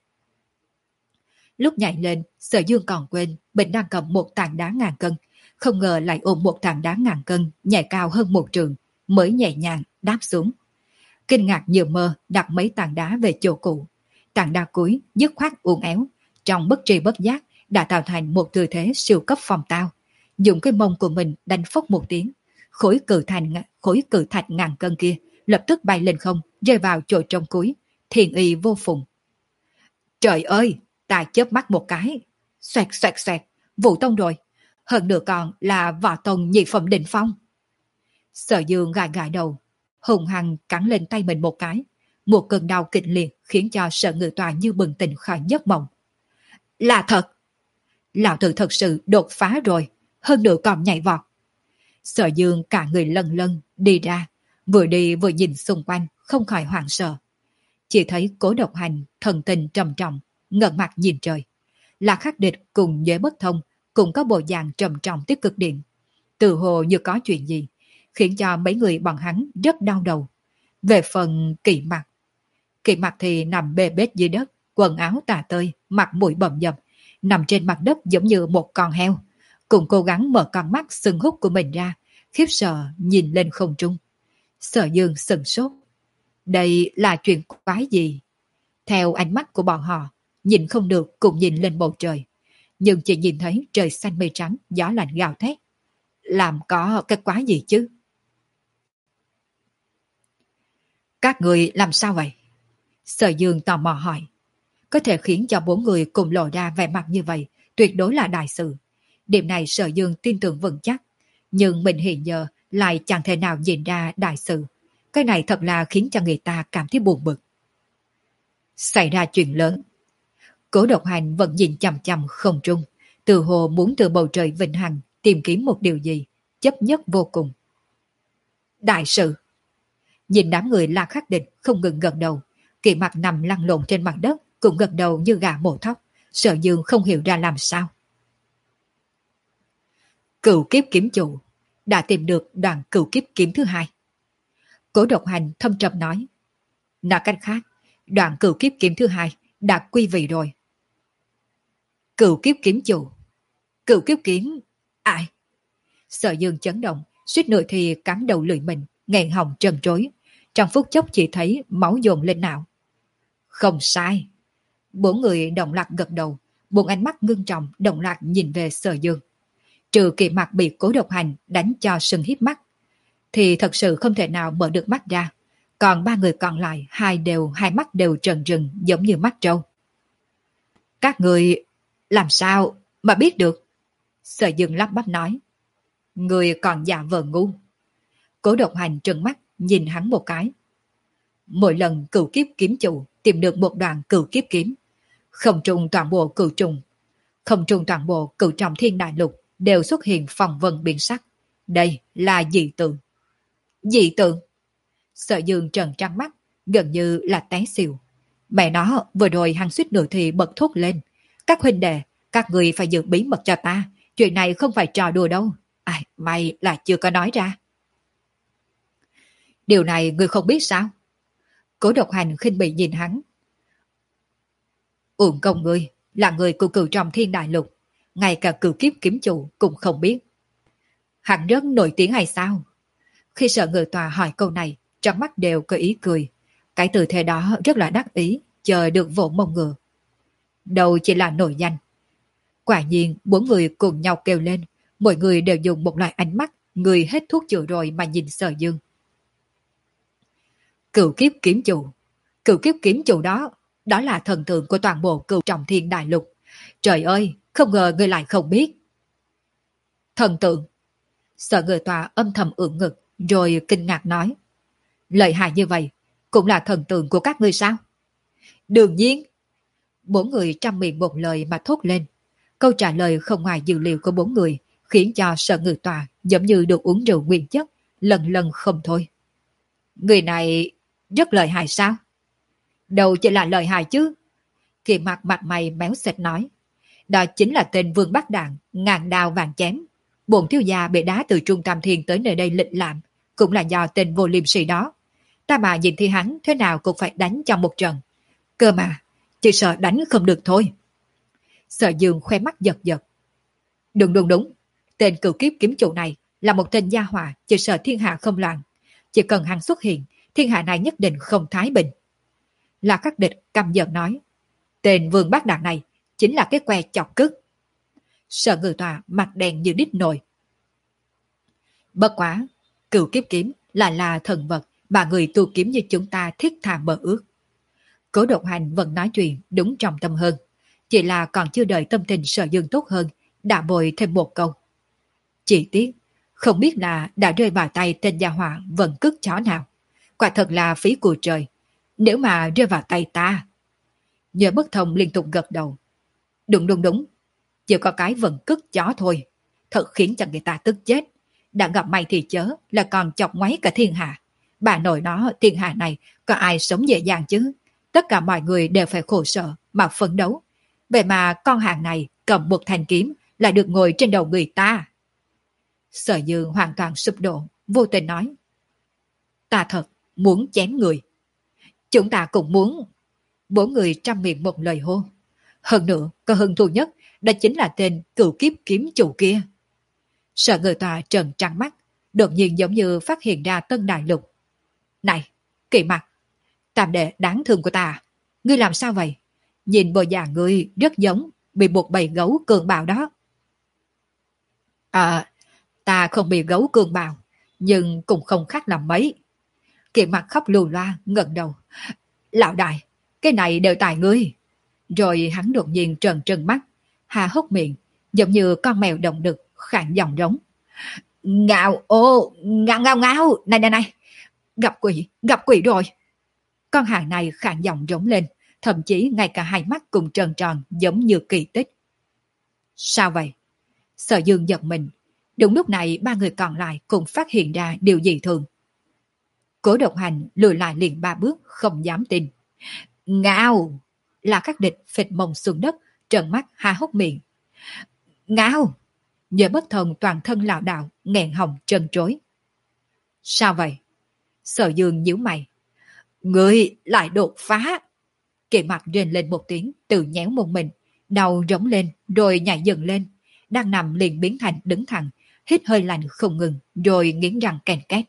Lúc nhảy lên, Sở Dương còn quên mình đang cầm một tảng đá ngàn cân, không ngờ lại ôm một tảng đá ngàn cân nhảy cao hơn một trường, mới nhẹ nhàng đáp xuống. Kinh ngạc như mơ đặt mấy tảng đá về chỗ cũ. Tảng đá cuối dứt khoát uốn éo, trong bất tri bất giác đã tạo thành một tư thế siêu cấp phong tao, dùng cái mông của mình đánh phốc một tiếng. Khối cự thành khối cự thạch ngàn cân kia lập tức bay lên không, rơi vào chỗ trong cuối, thiền y vô phùng. Trời ơi, ta chớp mắt một cái, xoẹt xoẹt xoẹt, Vũ tông rồi, hơn nữa còn là võ tông nhị phẩm đỉnh phong. Sở Dương gãi gãi đầu, hùng hăng cắn lên tay mình một cái, một cơn đau kịch liệt khiến cho Sở Ngự Tòa như bừng tỉnh khỏi giấc mộng. Là thật, lão tử thật sự đột phá rồi, hơn nữa còn nhảy vọt. Sở Dương cả người lân lân đi ra, vừa đi vừa nhìn xung quanh, không khỏi hoảng sợ. Chỉ thấy Cố Độc Hành thần tình trầm trọng, ngẩng mặt nhìn trời. Là Khắc Địch cùng Giới Bất Thông cũng có bộ dạng trầm trọng tới cực điểm, tự hồ như có chuyện gì, khiến cho mấy người bọn hắn rất đau đầu. Về phần Kỵ Mặc, Kỵ Mặc thì nằm bê bết dưới đất, quần áo tả tơi, mặt mũi bầm dập, nằm trên mặt đất giống như một con heo, cùng cố gắng mở con mắt sưng hút của mình ra, khiếp sợ nhìn lên không trung. Sở Dương sừng sốt. Đây là chuyện quái gì? Theo ánh mắt của bọn họ, nhìn không được cùng nhìn lên bầu trời. nhưng chỉ nhìn thấy trời xanh mây trắng, gió lạnh gào thét. Làm có cái quái gì chứ? Các người làm sao vậy? Sở Dương tò mò hỏi. Có thể khiến cho bốn người cùng lộ ra vẻ mặt như vậy, tuyệt đối là đại sự. Điểm này Sở Dương tin tưởng vững chắc, nhưng mình hiện giờ lại chẳng thể nào nhìn ra đại sự. Cái này thật là khiến cho người ta cảm thấy buồn bực. Xảy ra chuyện lớn. Cố Độc Hành vẫn nhìn chằm chằm không trung, từ hồ muốn từ bầu trời vĩnh hằng tìm kiếm một điều gì, chấp nhất vô cùng. Đại sự. Nhìn đám người La Khắc Địch không ngừng gật đầu, Kỳ Mặc nằm lăn lộn trên mặt đất cũng gật đầu như gà mổ thóc. Sở Dương không hiểu ra làm sao. Cửu kiếp kiếm chủ đã tìm được đoạn cửu kiếp kiếm thứ hai. Cố Độc Hành thâm trầm nói. Nói cách khác, đoạn cửu kiếp kiếm thứ hai đã quy vị rồi. Cửu kiếp kiếm chủ. Cửu kiếp kiếm. Ai? Sở Dương chấn động, suýt nữa thì cắn đầu lưỡi mình, nghẹn họng trần trối. Trong phút chốc chỉ thấy máu dồn lên não. Không sai. Bốn người đồng loạt gật đầu, bốn ánh mắt ngưng trọng đồng loạt nhìn về Sở Dương. Trừ Kỳ Mặc bị Cố Độc Hành đánh cho sưng híp mắt, thì thật sự không thể nào mở được mắt ra. Còn ba người còn lại, hai đều hai mắt đều trần trừng giống như mắt trâu. Các người làm sao mà biết được? Sở Dương lắp bắp nói. Người còn giả vờ ngu. Cố Độc Hành trừng mắt nhìn hắn một cái. Mỗi lần cửu kiếp kiếm chủ tìm được một đoạn cửu kiếp kiếm, không trùng toàn bộ cửu trùng, không trùng toàn bộ cửu trọng thiên đại lục đều xuất hiện phong vân biến sắc. Đây là dị tượng. Dị tượng? Sở Dương trợn trắng mắt, gần như là té xỉu. Mẹ nó, vừa rồi hắn suýt nửa thì bật thốt lên. Các huynh đệ, các người phải giữ bí mật cho ta. Chuyện này không phải trò đùa đâu. Ai, may là chưa có nói ra. Điều này ngươi không biết sao? Cố Độc Hành khinh bỉ nhìn hắn. Uổng công ngươi, là người của cửu trọng thiên đại lục. Ngay cả cửu kiếp kiếm chủ cũng không biết. Hắn rất nổi tiếng hay sao? Khi Sở Ngự Tòa hỏi câu này, trong mắt đều có ý cười. Cái tư thế đó rất là đắc ý, chờ được vỗ mông ngựa. Đâu chỉ là nổi danh. Quả nhiên, bốn người cùng nhau kêu lên, mỗi người đều dùng một loại ánh mắt, người hết thuốc chữa rồi mà nhìn Sở Dương. Cửu kiếp kiếm chủ. Cửu kiếp kiếm chủ đó, đó là thần tượng của toàn bộ cửu trọng thiên đại lục. Trời ơi, không ngờ người lại không biết. Thần tượng. Sở Ngự Tòa âm thầm ưỡn ngực, rồi kinh ngạc nói. Lợi hại như vậy, cũng là thần tượng của các ngươi sao? Đương nhiên. Bốn người trăm miệng một lời mà thốt lên. Câu trả lời không ngoài dữ liệu của bốn người, khiến cho Sở Ngự Tòa giống như được uống rượu nguyên chất, lần lần không thôi. Người này rất lợi hại sao? Đâu chỉ là lợi hại chứ. Kỳ Mặc mặt mày méo xẹt nói. Đó chính là tên Vương Bắc Đạn, ngàn đao vàng chém. Bổn thiếu gia bị đá từ trung tam thiên tới nơi đây lịch lãm, cũng là do tên vô liêm sỉ đó. Ta mà nhìn thấy hắn thế nào cũng phải đánh trong một trận. Cơ mà, chỉ sợ đánh không được thôi. Sở Dương khoe mắt giật giật. Đúng đúng đúng, tên cửu kiếp kiếm chủ này là một tên gia hỏa, chỉ sợ thiên hạ không loạn. Chỉ cần hắn xuất hiện, thiên hạ này nhất định không thái bình. La Khắc Địch căm giận nói. Tên Vương Bác Đạn này chính là cái que chọc cứt. Sở Ngự Tòa mặt đen như đít nồi. Bất quá, cửu kiếp kiếm là là thần vật mà người tu kiếm như chúng ta thiết thà mơ ước. Cố Độc Hành vẫn nói chuyện đúng trọng tâm hơn. Chỉ là còn chưa đợi tâm tình Sở Dương tốt hơn, đã bồi thêm một câu. Chỉ tiếc, không biết là đã rơi vào tay tên gia hỏa vẫn cứt chó nào. Quả thật là phí của trời. Nếu mà rơi vào tay ta. Nhớ Bất Thông liên tục gật đầu. Đúng đúng đúng. Chỉ có cái vẫn cứt chó thôi. Thật khiến cho người ta tức chết. Đã gặp may thì chớ là còn chọc ngoáy cả thiên hạ. Bà nội nó thiên hạ này có ai sống dễ dàng chứ. Tất cả mọi người đều phải khổ sở mà phấn đấu. Vậy mà con hàng này cầm một thanh kiếm lại được ngồi trên đầu người ta. Sở Dương hoàn toàn sụp đổ, vô tình nói. Ta thật muốn chém người. Chúng ta cũng muốn. Bốn người trăm miệng một lời hô. Hơn nữa, có hứng thú nhất, đó chính là tên cửu kiếp kiếm chủ kia. Sở Ngự Tòa trợn trắng mắt, đột nhiên giống như phát hiện ra tân đại lục. Này, Kỳ Mặc, tam đệ đáng thương của ta, ngươi làm sao vậy? Nhìn bộ dạng ngươi rất giống, bị một bầy gấu cường bạo đó. À, ta không bị gấu cường bạo, nhưng cũng không khác làm mấy. Kỳ mặt khóc lù loa, ngẩng đầu. Lão đại, cái này đều tại ngươi. Rồi hắn đột nhiên trợn trừng mắt, há hốc miệng, giống như con mèo động đực, khản giọng rống. Ngao, ô, ngao ngao ngao, này này này, gặp quỷ, gặp quỷ rồi. Con hàng này khản giọng rống lên, thậm chí ngay cả hai mắt cùng tròn tròn giống như kỳ tích. Sao vậy? Sở Dương giật mình. Đúng lúc này ba người còn lại cũng phát hiện ra điều gì thường. Cố Độc Hành lùi lại liền ba bước, không dám tin. Ngao! Là Khắc Địch phịch mông xuống đất, trợn mắt há hốc miệng. Ngao! Nhớ bất thần toàn thân lảo đảo, nghẹn họng trân trối. Sao vậy? Sở Dương nhíu mày. Người lại đột phá! Kỳ mặt rên lên một tiếng, tự nhéo một mình, đầu rống lên, rồi nhảy dần lên. Đang nằm liền biến thành đứng thẳng, hít hơi lạnh không ngừng, rồi nghiến răng ken két.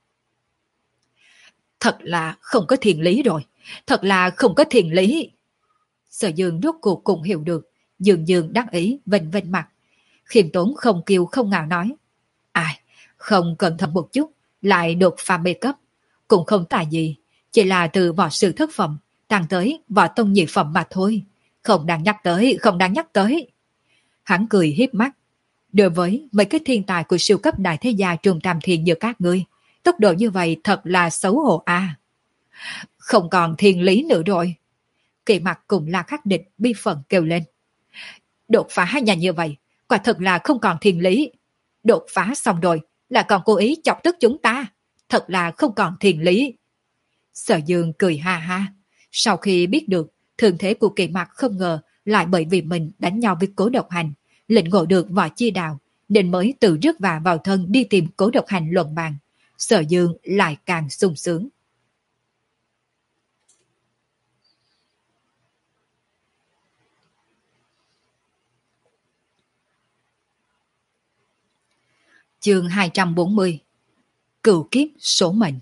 Thật là không có thiện lý rồi, thật là không có thiện lý. Sở Dương rốt cuộc cũng hiểu được, dường dường đắc ý, vênh vênh mặt. Khiêm tốn không kiêu không ngạo nói. Ai, không cẩn thận một chút, lại đột phá mê cấp. Cũng không tài gì, chỉ là từ võ sư thất phẩm, tăng tới võ tông nhị phẩm mà thôi. Không đáng nhắc tới, không đáng nhắc tới. Hắn cười hiếp mắt. Đối với mấy cái thiên tài của siêu cấp đại thế gia Trung Tam Thiên như các ngươi, tốc độ như vậy thật là xấu hổ à. Không còn thiên lý nữa rồi. Kỳ mặt cùng La Khắc Địch bi phận kêu lên. Đột phá nhanh như vậy, quả thật là không còn thiên lý. Đột phá xong rồi, là còn cố ý chọc tức chúng ta. Thật là không còn thiên lý. Sở Dương cười ha ha. Sau khi biết được, thường thế của Kỳ mặt không ngờ lại bởi vì mình đánh nhau với Cố Độc Hành, lĩnh ngộ được võ chi đạo, nên mới tự rước vả vào thân đi tìm Cố Độc Hành luận bàn. Sở Dương lại càng sung sướng. Chương hai trăm bốn mươi. Cửu kiếp số mệnh.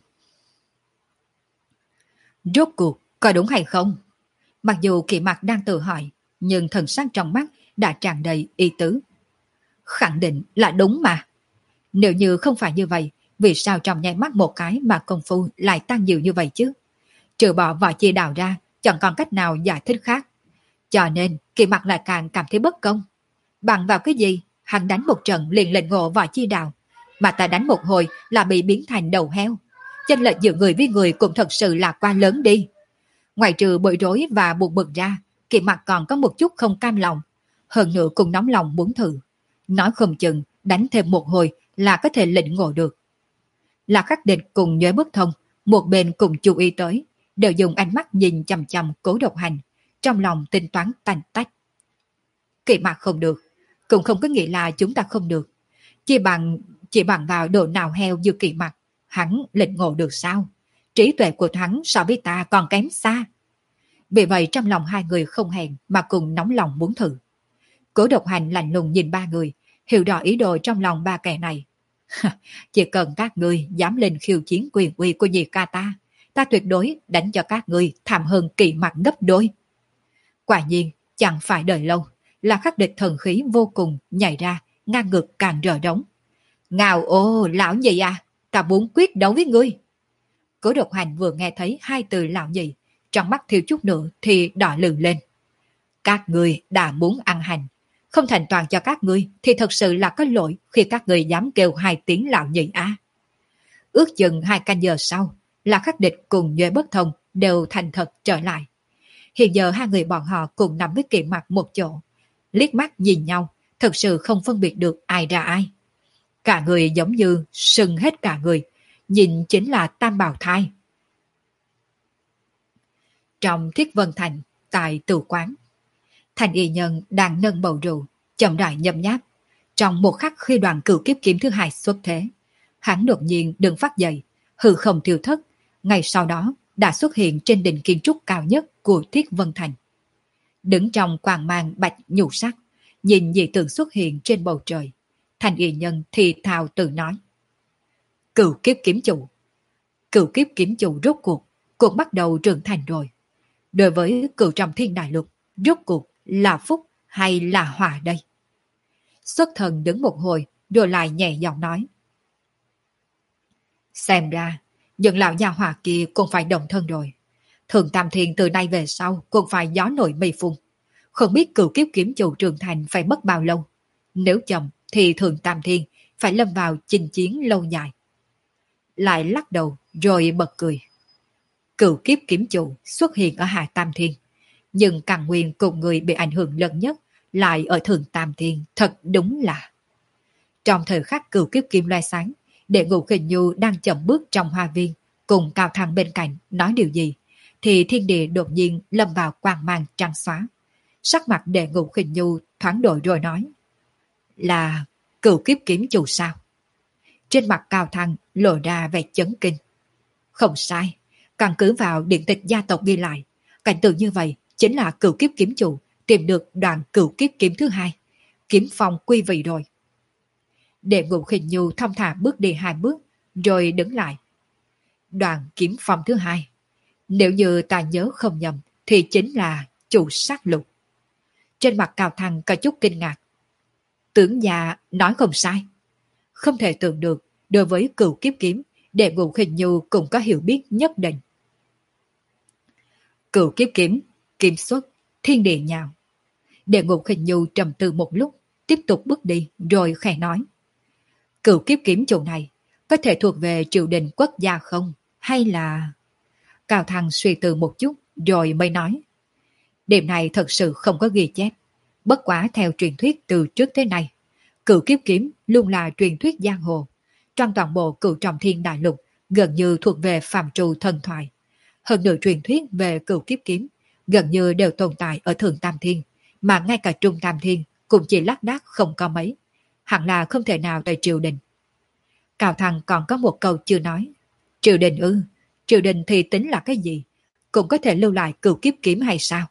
Rốt cuộc, có đúng hay không? Mặc dù Kỳ mặt đang tự hỏi, nhưng thần sắc trong mắt đã tràn đầy ý tứ. Khẳng định là đúng mà. Nếu như không phải như vậy, vì sao trong nháy mắt một cái mà công phu lại tăng nhiều như vậy chứ? Trừ bỏ võ chi đạo ra, chẳng còn cách nào giải thích khác. Cho nên, Kỳ mặt lại càng cảm thấy bất công. Bằng vào cái gì, hắn đánh một trận liền lệnh ngộ võ chi đạo, mà ta đánh một hồi là bị biến thành đầu heo. Chênh lệch giữa người với người cũng thật sự là quá lớn đi. Ngoài trừ bối rối và buồn bực ra, Kỳ mặt còn có một chút không cam lòng. Hơn nữa cũng nóng lòng muốn thử. Nói không chừng, đánh thêm một hồi là có thể lĩnh ngộ được. Là Khắc Địch cùng Nhuế Bất Thông, một bên cùng chú ý tới, đều dùng ánh mắt nhìn chằm chằm Cố Độc Hành, trong lòng tính toán tanh tách. Kỳ mặt không được, cũng không có nghĩa là chúng ta không được. Chỉ bằng, chỉ bằng vào độ nào heo như Kỳ mặt, hắn lĩnh ngộ được sao? Trí tuệ của hắn so với ta còn kém xa. Vì vậy trong lòng hai người không hẹn mà cùng nóng lòng muốn thử. Cố Độc Hành lạnh lùng nhìn ba người, hiểu rõ ý đồ trong lòng ba kẻ này. Chỉ cần các ngươi dám lên khiêu chiến quyền uy của nhị ca ta, ta tuyệt đối đánh cho các ngươi thảm hơn Kỳ mặt gấp đôi. Quả nhiên, chẳng phải đợi lâu, là Khắc Địch thần khí vô cùng nhảy ra, ngang ngực càng rờ đống. Ngào ô, lão nhị à, ta muốn quyết đấu với ngươi. Cố Độc Hành vừa nghe thấy hai từ lão nhị, trong mắt thiếu chút nữa thì đỏ lừng lên. Các ngươi đã muốn ăn hành, không thành toàn cho các ngươi thì thật sự là có lỗi khi các ngươi dám kêu hai tiếng lão nhị á. Ước chừng hai canh giờ sau, là Khắc Địch cùng Nhuế Bất Thông đều thành thật trở lại. Hiện giờ hai người bọn họ cùng nằm với Kỳ mặt một chỗ, liếc mắt nhìn nhau, thật sự không phân biệt được ai ra ai. Cả người giống như sưng hết cả người, nhìn chính là tam bào thai. Trong Thiết Vân Thành, tại tử quán, Thành Y Nhân đang nâng bầu rượu, chậm rãi nhấm nháp. Trong một khắc khi đoàn cửu kiếp kiếm thứ hai xuất thế, hắn đột nhiên đứng phát dậy, hư không tiêu thất, ngay sau đó đã xuất hiện trên đỉnh kiến trúc cao nhất của Thiết Vân Thành. Đứng trong quang mang bạch nhũ sắc, nhìn dị tượng xuất hiện trên bầu trời, Thành Y Nhân thì thào tự nói. Cửu kiếp kiếm chủ, cửu kiếp kiếm chủ rốt cuộc cũng bắt đầu trưởng thành rồi. Đối với cửu trong thiên đại lục, rốt cuộc là phúc hay là hỏa đây? Xuất thần đứng một hồi rồi lại nhẹ giọng nói. Xem ra, những lão nhà hỏa kia cũng phải đồng thân rồi. Thường Tam Thiên từ nay về sau cũng phải gió nổi mây phun. Không biết cửu kiếp kiếm chủ trưởng thành phải mất bao lâu. Nếu chậm thì Thường Tam Thiên phải lâm vào chinh chiến lâu dài. Lại lắc đầu rồi bật cười. Cửu kiếp kiếm chủ xuất hiện ở Hạ Tam Thiên. Nhưng càng nguyên cùng người bị ảnh hưởng lớn nhất lại ở Thường Tam Thiên, thật đúng là. Trong thời khắc cửu kiếp kim loe sáng, Đệ Ngũ Khinh Nhu đang chậm bước trong hoa viên, cùng Cao Thăng bên cạnh nói điều gì, thì thiên địa đột nhiên lâm vào quang mang trắng xóa. Sắc mặt Đệ Ngũ Khinh Nhu thoáng đổi rồi nói. Là cửu kiếp kiếm chủ sao? Trên mặt Cao Thăng lộ ra vẻ chấn kinh. Không sai, căn cứ vào điện tịch gia tộc ghi lại, cảnh tượng như vậy chính là cửu kiếp kiếm chủ tìm được đoạn cửu kiếp kiếm thứ hai, kiếm phong quy vị rồi. Đệ Ngũ Khinh Nhu thong thả bước đi hai bước, rồi đứng lại. Đoạn kiếm phong thứ hai, nếu như ta nhớ không nhầm, thì chính là chủ sát lục. Trên mặt Cao Thăng có chút kinh ngạc. Tưởng già nói không sai. Không thể tưởng được, đối với cửu kiếp kiếm, Đệ Ngũ Khinh Nhu cũng có hiểu biết nhất định. Cửu kiếp kiếm, kiếm xuất, thiên địa nhào. Đệ Ngũ Khinh Nhu trầm tư một lúc, tiếp tục bước đi, rồi khẽ nói. Cửu kiếp kiếm chủ này, có thể thuộc về triều đình quốc gia không? Hay là... Cao Thăng suy tư một chút, rồi mới nói. Điểm này thật sự không có ghi chép. Bất quá theo truyền thuyết từ trước tới nay, cửu kiếp kiếm luôn là truyền thuyết giang hồ. Trong toàn bộ cửu trọng thiên đại lục, gần như thuộc về phàm trù thần thoại. Hơn nữa truyền thuyết về cửu kiếp kiếm, gần như đều tồn tại ở Thượng Tam Thiên, mà ngay cả Trung Tam Thiên cũng chỉ lác đác không có mấy. Hẳn là không thể nào tại triều đình. Cao Thăng còn có một câu chưa nói. Triều đình ư, triều đình thì tính là cái gì? Cũng có thể lưu lại cửu kiếp kiếm hay sao?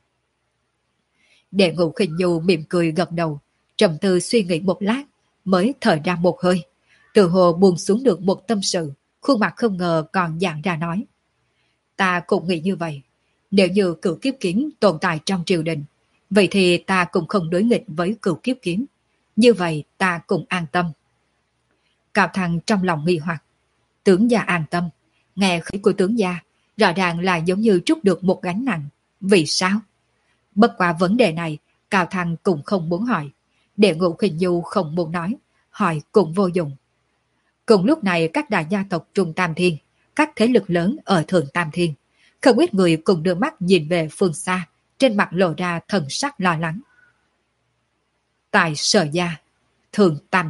Đệ Ngũ Khinh Nhu mỉm cười gật đầu, trầm tư suy nghĩ một lát, mới thở ra một hơi. Từ hồ buông xuống được một tâm sự, khuôn mặt không ngờ còn dạng ra nói. Ta cũng nghĩ như vậy. Nếu như cửu kiếp kiếm tồn tại trong triều đình, vậy thì ta cũng không đối nghịch với cửu kiếp kiếm. Như vậy ta cũng an tâm. Cao Thăng trong lòng nghi hoặc. Tướng gia an tâm. Nghe khí của tướng gia, rõ ràng là giống như trút được một gánh nặng. Vì sao? Bất qua vấn đề này, Cao Thăng cũng không muốn hỏi. Đệ Ngũ Khinh Nhu không muốn nói, hỏi cũng vô dụng. Cùng lúc này các đại gia tộc Trung Tam Thiên, các thế lực lớn ở Thượng Tam Thiên, không ít người cùng đưa mắt nhìn về phương xa, trên mặt lộ ra thần sắc lo lắng. Tại Sở Gia, Thượng Tam,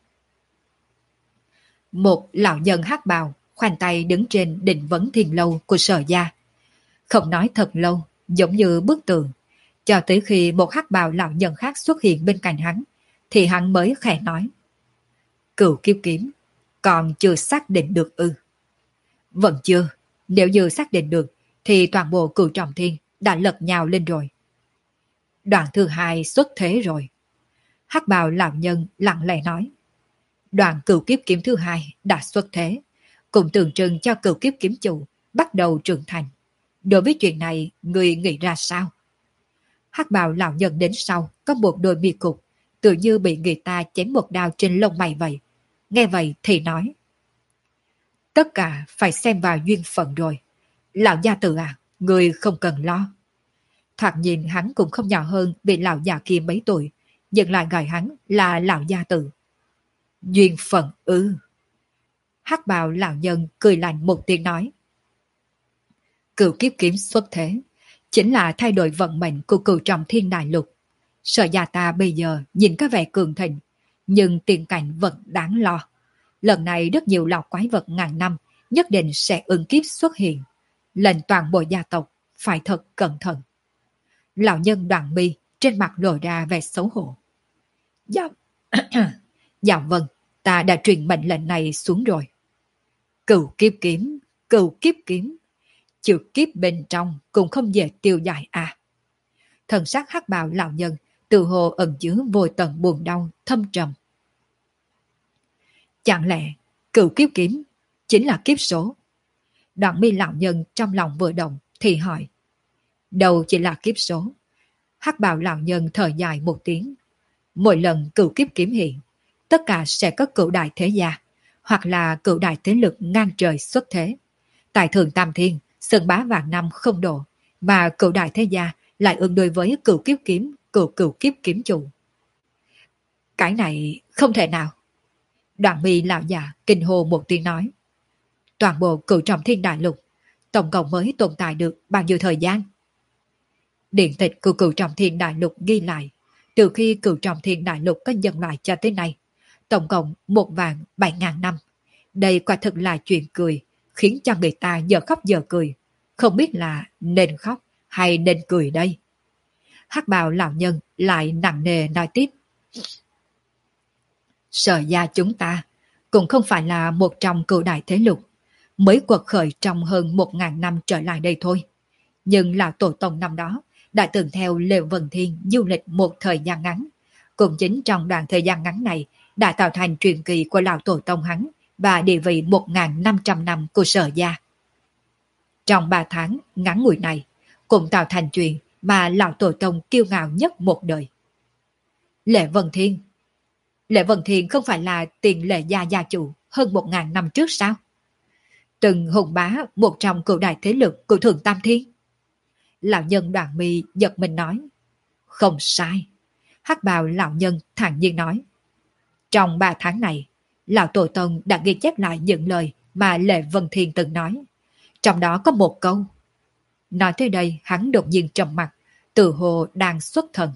một lão nhân hắc bào khoanh tay đứng trên đỉnh vấn thiên lâu của Sở Gia. Không nói thật lâu, giống như bức tường, cho tới khi một hắc bào lão nhân khác xuất hiện bên cạnh hắn, thì hắn mới khẽ nói. Cửu kiếp kiếm, còn chưa xác định được ư? Vẫn chưa, nếu như xác định được, thì toàn bộ cửu trọng thiên đã lật nhào lên rồi. Đoạn thứ hai xuất thế rồi. Hắc bào lão nhân lặng lẽ nói. Đoạn cửu kiếp kiếm thứ hai đã xuất thế, cũng tượng trưng cho cửu kiếp kiếm chủ bắt đầu trưởng thành. Đối với chuyện này, người nghĩ ra sao? Hắc bào lão nhân đến sau có một đôi mi cục, tự như bị người ta chém một đao trên lông mày vậy. Nghe vậy thì nói. Tất cả phải xem vào duyên phận rồi. Lão gia tử à, người không cần lo. Thoạt nhìn hắn cũng không nhỏ hơn vị lão già kia mấy tuổi, nhưng lại gọi hắn là lão gia tử. Duyên phận ư? Hắc bào lão nhân cười lạnh một tiếng nói. Cửu kiếp kiếm xuất thế, chính là thay đổi vận mệnh của cửu trọng thiên đại lục. Sở gia ta bây giờ nhìn có vẻ cường thịnh, nhưng tiền cảnh vẫn đáng lo. Lần này rất nhiều lão quái vật ngàn năm nhất định sẽ ứng kiếp xuất hiện. Lệnh toàn bộ gia tộc phải thật cẩn thận. Lão nhân đoạn mi trên mặt lộ ra vẻ xấu hổ. Dạ, dạ vâng, ta đã truyền mệnh lệnh này xuống rồi. Cửu kiếp kiếm, cửu kiếp kiếm. Chữ kiếp bên trong cũng không dễ tiêu giải à. Thần sắc hắc bào lão nhân từ hồ ẩn chứa vô tận buồn đau thâm trầm. Chẳng lẽ cửu kiếp kiếm chính là kiếp số? Đoạn mi lão nhân trong lòng vừa động thì hỏi. Đâu chỉ là kiếp số. Hắc bào lão nhân thở dài một tiếng. Mỗi lần cửu kiếp kiếm hiện, tất cả sẽ có cửu đại thế gia, hoặc là cửu đại thế lực ngang trời xuất thế. Tại Thường Tam Thiên, sân bá vạn năm không độ, mà cửu đại thế gia lại ứng đối với cửu kiếp kiếm, cửu cửu kiếp kiếm chủ. Cái này không thể nào. Đoạn mi lão già kinh hô một tiếng nói. Toàn bộ cửu trọng thiên đại lục, tổng cộng mới tồn tại được bao nhiêu thời gian? Điện tịch của cửu trọng thiên đại lục ghi lại, từ khi cửu trọng thiên đại lục có nhân loại cho tới nay, tổng cộng một vạn bảy ngàn năm. Đây quả thực là chuyện cười, khiến cho người ta giờ khóc giờ cười. Không biết là nên khóc hay nên cười đây. Hắc bào lão nhân lại nặng nề nói tiếp. Sở gia chúng ta cũng không phải là một trong cửu đại thế lục, mới quật khởi trong hơn một ngàn năm trở lại đây thôi. Nhưng lão tổ tông năm đó đã từng theo Lê Vân Thiên du lịch một thời gian ngắn. Cũng chính trong đoạn thời gian ngắn này đã tạo thành truyền kỳ của lão tổ tông hắn và địa vị một nghìn năm trăm năm của sở gia. Trong ba tháng ngắn ngủi này cũng tạo thành chuyện mà lão tổ tông kiêu ngạo nhất một đời. Lệ Vân Thiên Lệ Vân Thiên không phải là tiền lệ gia gia chủ hơn một ngàn năm trước sao? Từng hùng bá một trong cửu đại thế lực của Thường Tam Thiên. Lão nhân Đoạn Mi giật mình nói. Không sai. Hắc bào lão nhân thản nhiên nói. Trong ba tháng này, lão tổ tông đã ghi chép lại những lời mà Lệ Vân Thiên từng nói. Trong đó có một câu. Nói tới đây hắn đột nhiên trầm mặt, tự hồ đang xuất thần.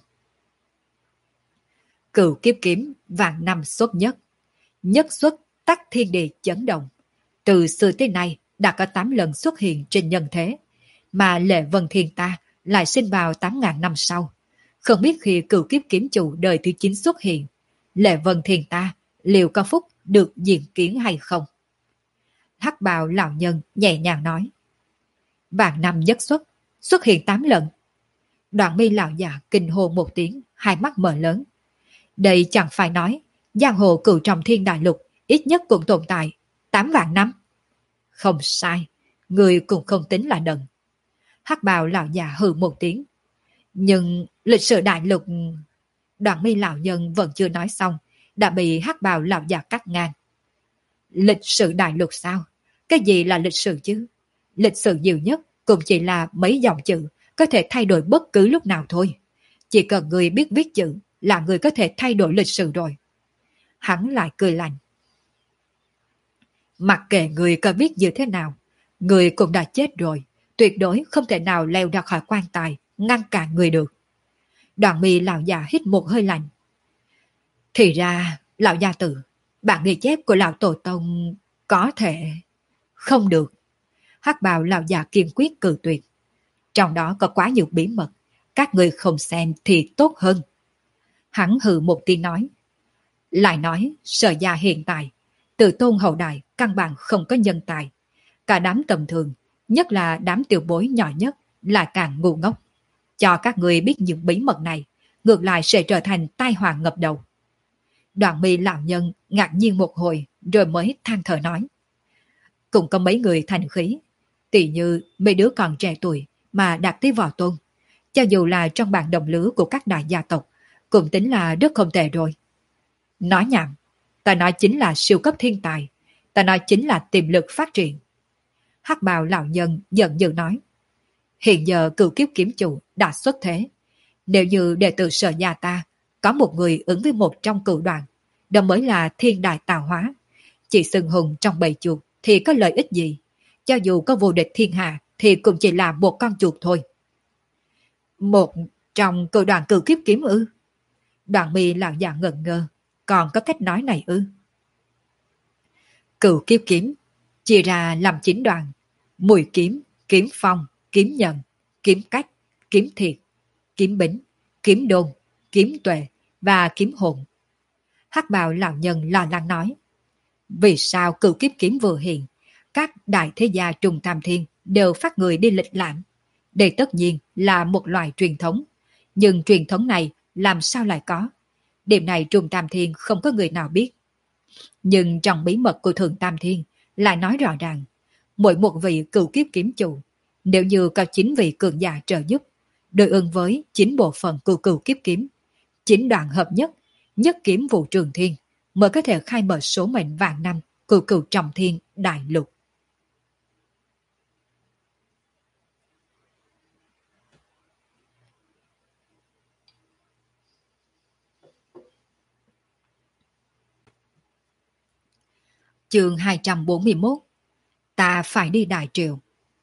Cửu kiếp kiếm vạn năm xuất nhất. Nhất xuất tắc thiên địa chấn động. Từ xưa tới nay đã có tám lần xuất hiện trên nhân thế. Mà Lệ Vân Thiên ta lại sinh vào tám ngàn năm sau. Không biết khi cửu kiếp kiếm chủ đời thứ chín xuất hiện, Lệ Vân Thiên ta liệu có phúc được diện kiến hay không? Hắc bào lão nhân nhẹ nhàng nói. Vạn năm nhất xuất, xuất hiện tám lần. Đoạn mi lão già kinh hô một tiếng, hai mắt mở lớn. Đây chẳng phải nói, giang hồ cửu trọng thiên đại lục ít nhất cũng tồn tại tám vạn năm. Không sai, người cũng không tính là đần. Hắc bào lão già hừ một tiếng. Nhưng lịch sử đại lục... Đoạn mi lão nhân vẫn chưa nói xong, đã bị hắc bào lão già cắt ngang. Lịch sử đại lục sao? Cái gì là lịch sử chứ? Lịch sử nhiều nhất cũng chỉ là mấy dòng chữ, có thể thay đổi bất cứ lúc nào thôi. Chỉ cần người biết viết chữ là người có thể thay đổi lịch sử rồi. Hắn lại cười lạnh. Mặc kệ người có viết như thế nào, người cũng đã chết rồi, tuyệt đối không thể nào leo ra khỏi quan tài, ngăn cản người được. Đoạn mi lão già hít một hơi lạnh. Thì ra, lão gia tử, bản ghi chép của lão tổ tông có thể... Không được. Hắc bào lão già kiên quyết cự tuyệt. Trong đó có quá nhiều bí mật, các người không xem thì tốt hơn. Hắn hừ một tiếng nói. Lại nói, sở gia hiện tại, từ tôn hậu đại căn bản không có nhân tài. Cả đám tầm thường, nhất là đám tiểu bối nhỏ nhất, là càng ngu ngốc. Cho các người biết những bí mật này, ngược lại sẽ trở thành tai họa ngập đầu. Đoạn mi lão nhân ngạc nhiên một hồi, rồi mới than thở nói. Cũng có mấy người thành khí, tỷ như mấy đứa còn trẻ tuổi mà đạt tới võ tôn. Cho dù là trong bảng đồng lứa của các đại gia tộc, cũng tính là rất không tệ rồi. Nói nhảm, ta nói chính là siêu cấp thiên tài, ta nói chính là tiềm lực phát triển. Hắc bào lão nhân giận dữ nói. Hiện giờ cửu kiếp kiếm chủ đã xuất thế. Nếu như đệ tử sở gia ta có một người ứng với một trong cửu đoàn, đó mới là thiên đại tạo hóa. Chỉ xưng hùng trong bầy chuột thì có lợi ích gì? Cho dù có vô địch thiên hạ thì cũng chỉ là một con chuột thôi. Một trong cửu đoàn cửu kiếp kiếm ư? Đoạn mi lão già ngẩn ngơ. Còn có cách nói này ư? Cửu kiếp kiếm chia ra làm chín đoàn: mùi kiếm, kiếm phong, kiếm nhận, kiếm cách, kiếm thiệt, kiếm bính, kiếm đôn, kiếm tuệ và kiếm hồn. Hắc bào lão nhân lo lắng nói. Vì sao cửu kiếp kiếm vừa hiện, các đại thế gia Trung Tam Thiên đều phát người đi lịch lãm? Đây tất nhiên là một loại truyền thống, nhưng truyền thống này làm sao lại có? Điểm này Trung Tam Thiên không có người nào biết. Nhưng trong bí mật của Thượng Tam Thiên lại nói rõ ràng, mỗi một vị cửu kiếp kiếm chủ, nếu như có chín vị cường giả trợ giúp, đối ứng với chín bộ phận của cửu kiếp kiếm, chín đoạn hợp nhất, nhất kiếm vụ trường thiên, mới có thể khai mở số mệnh vạn năm của cửu trọng thiên đại lục. Chương hai trăm bốn mươi mốt. Ta phải đi Đại Triều.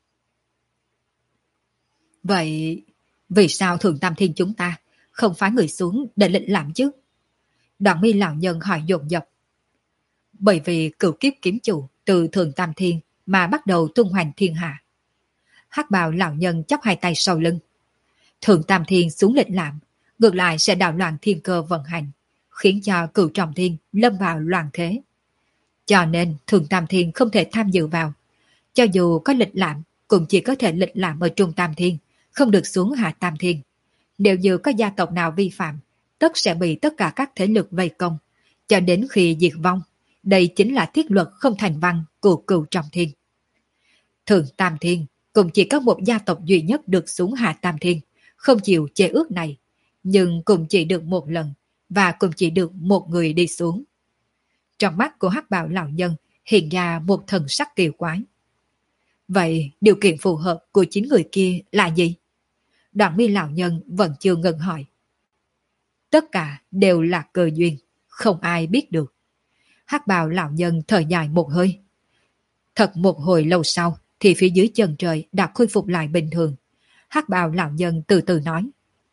Vậy vì sao Thượng Tam Thiên chúng ta không phái người xuống để lệnh làm chứ? Đoạn mi lão nhân hỏi dồn dập. Bởi vì cửu kiếp kiếm chủ từ Thượng Tam Thiên mà bắt đầu tung hoành thiên hạ. Hắc bào lão nhân chắp hai tay sau lưng. Thượng Tam Thiên xuống lệnh làm, ngược lại sẽ đảo loạn thiên cơ vận hành, khiến cho cửu trọng thiên lâm vào loạn thế. Cho nên Thượng Tam Thiên không thể tham dự vào. Cho dù có lịch làm, cũng chỉ có thể lịch làm ở Trung Tam Thiên, không được xuống Hạ Tam Thiên. Nếu như có gia tộc nào vi phạm, tất sẽ bị tất cả các thế lực vây công, cho đến khi diệt vong. Đây chính là thiết luật không thành văn của cửu trọng thiên. Thượng Tam Thiên cũng chỉ có một gia tộc duy nhất được xuống Hạ Tam Thiên, không chịu chế ước này, nhưng cũng chỉ được một lần, và cũng chỉ được một người đi xuống. Trong mắt của Hắc Bào lão nhân hiện ra một thần sắc kỳ quái. Vậy điều kiện phù hợp của chín người kia là gì? Đoạn mi lão nhân vẫn chưa ngừng hỏi. Tất cả đều là cơ duyên, không ai biết được. Hắc Bào lão nhân thở dài một hơi. Thật một hồi lâu sau thì phía dưới chân trời đã khôi phục lại bình thường. Hắc Bào lão nhân từ từ nói.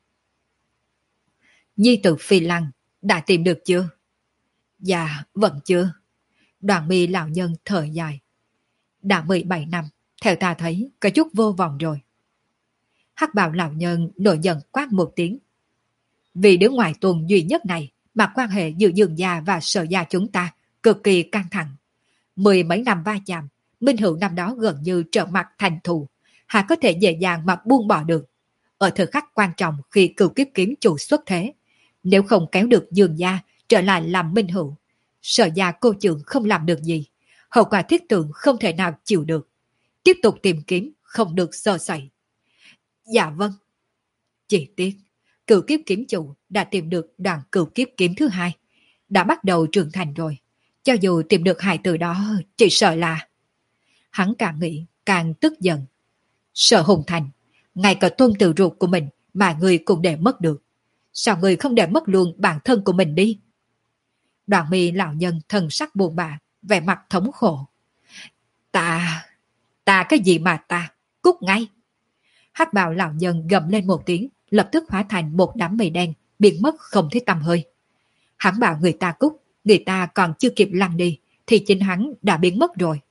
Nhi tử Phi Lăng đã tìm được chưa? Dạ, vẫn chưa. Đoạn mi lão nhân thở dài. Đã mười bảy năm, theo ta thấy có chút vô vọng rồi. Hắc Bào lão nhân nổi giận quát một tiếng. Vì đứa ngoài tuần duy nhất này mà quan hệ giữa Dương gia và Sở gia chúng ta cực kỳ căng thẳng. Mười mấy năm va chạm, Minh Hữu năm đó gần như trở mặt thành thù, hà có thể dễ dàng mà buông bỏ được. Ở thời khắc quan trọng khi cửu kiếp kiếm chủ xuất thế, nếu không kéo được Dương gia trở lại làm Minh Hữu, Sở gia cô trưởng không làm được gì, hậu quả thiết tượng không thể nào chịu được. Tiếp tục tìm kiếm, không được sơ sẩy. Dạ vâng. Chỉ tiếc, cửu kiếp kiếm chủ đã tìm được đoạn cửu kiếp kiếm thứ hai, đã bắt đầu trưởng thành rồi. Cho dù tìm được hài từ đó, chỉ sợ là... Hắn càng nghĩ, càng tức giận. Sở Hùng Thành, ngay cả tôn tử ruột của mình mà người cũng để mất được. Sao người không để mất luôn bản thân của mình đi? Đoạn mi lão nhân thần sắc buồn bã, vẻ mặt thống khổ. Ta... Ta cái gì mà ta? Cút ngay! Hắc Bào lão nhân gầm lên một tiếng, lập tức hóa thành một đám mây đen, biến mất không thấy tăm hơi. Hắn bảo người ta cút, người ta còn chưa kịp lăn đi, thì chính hắn đã biến mất rồi.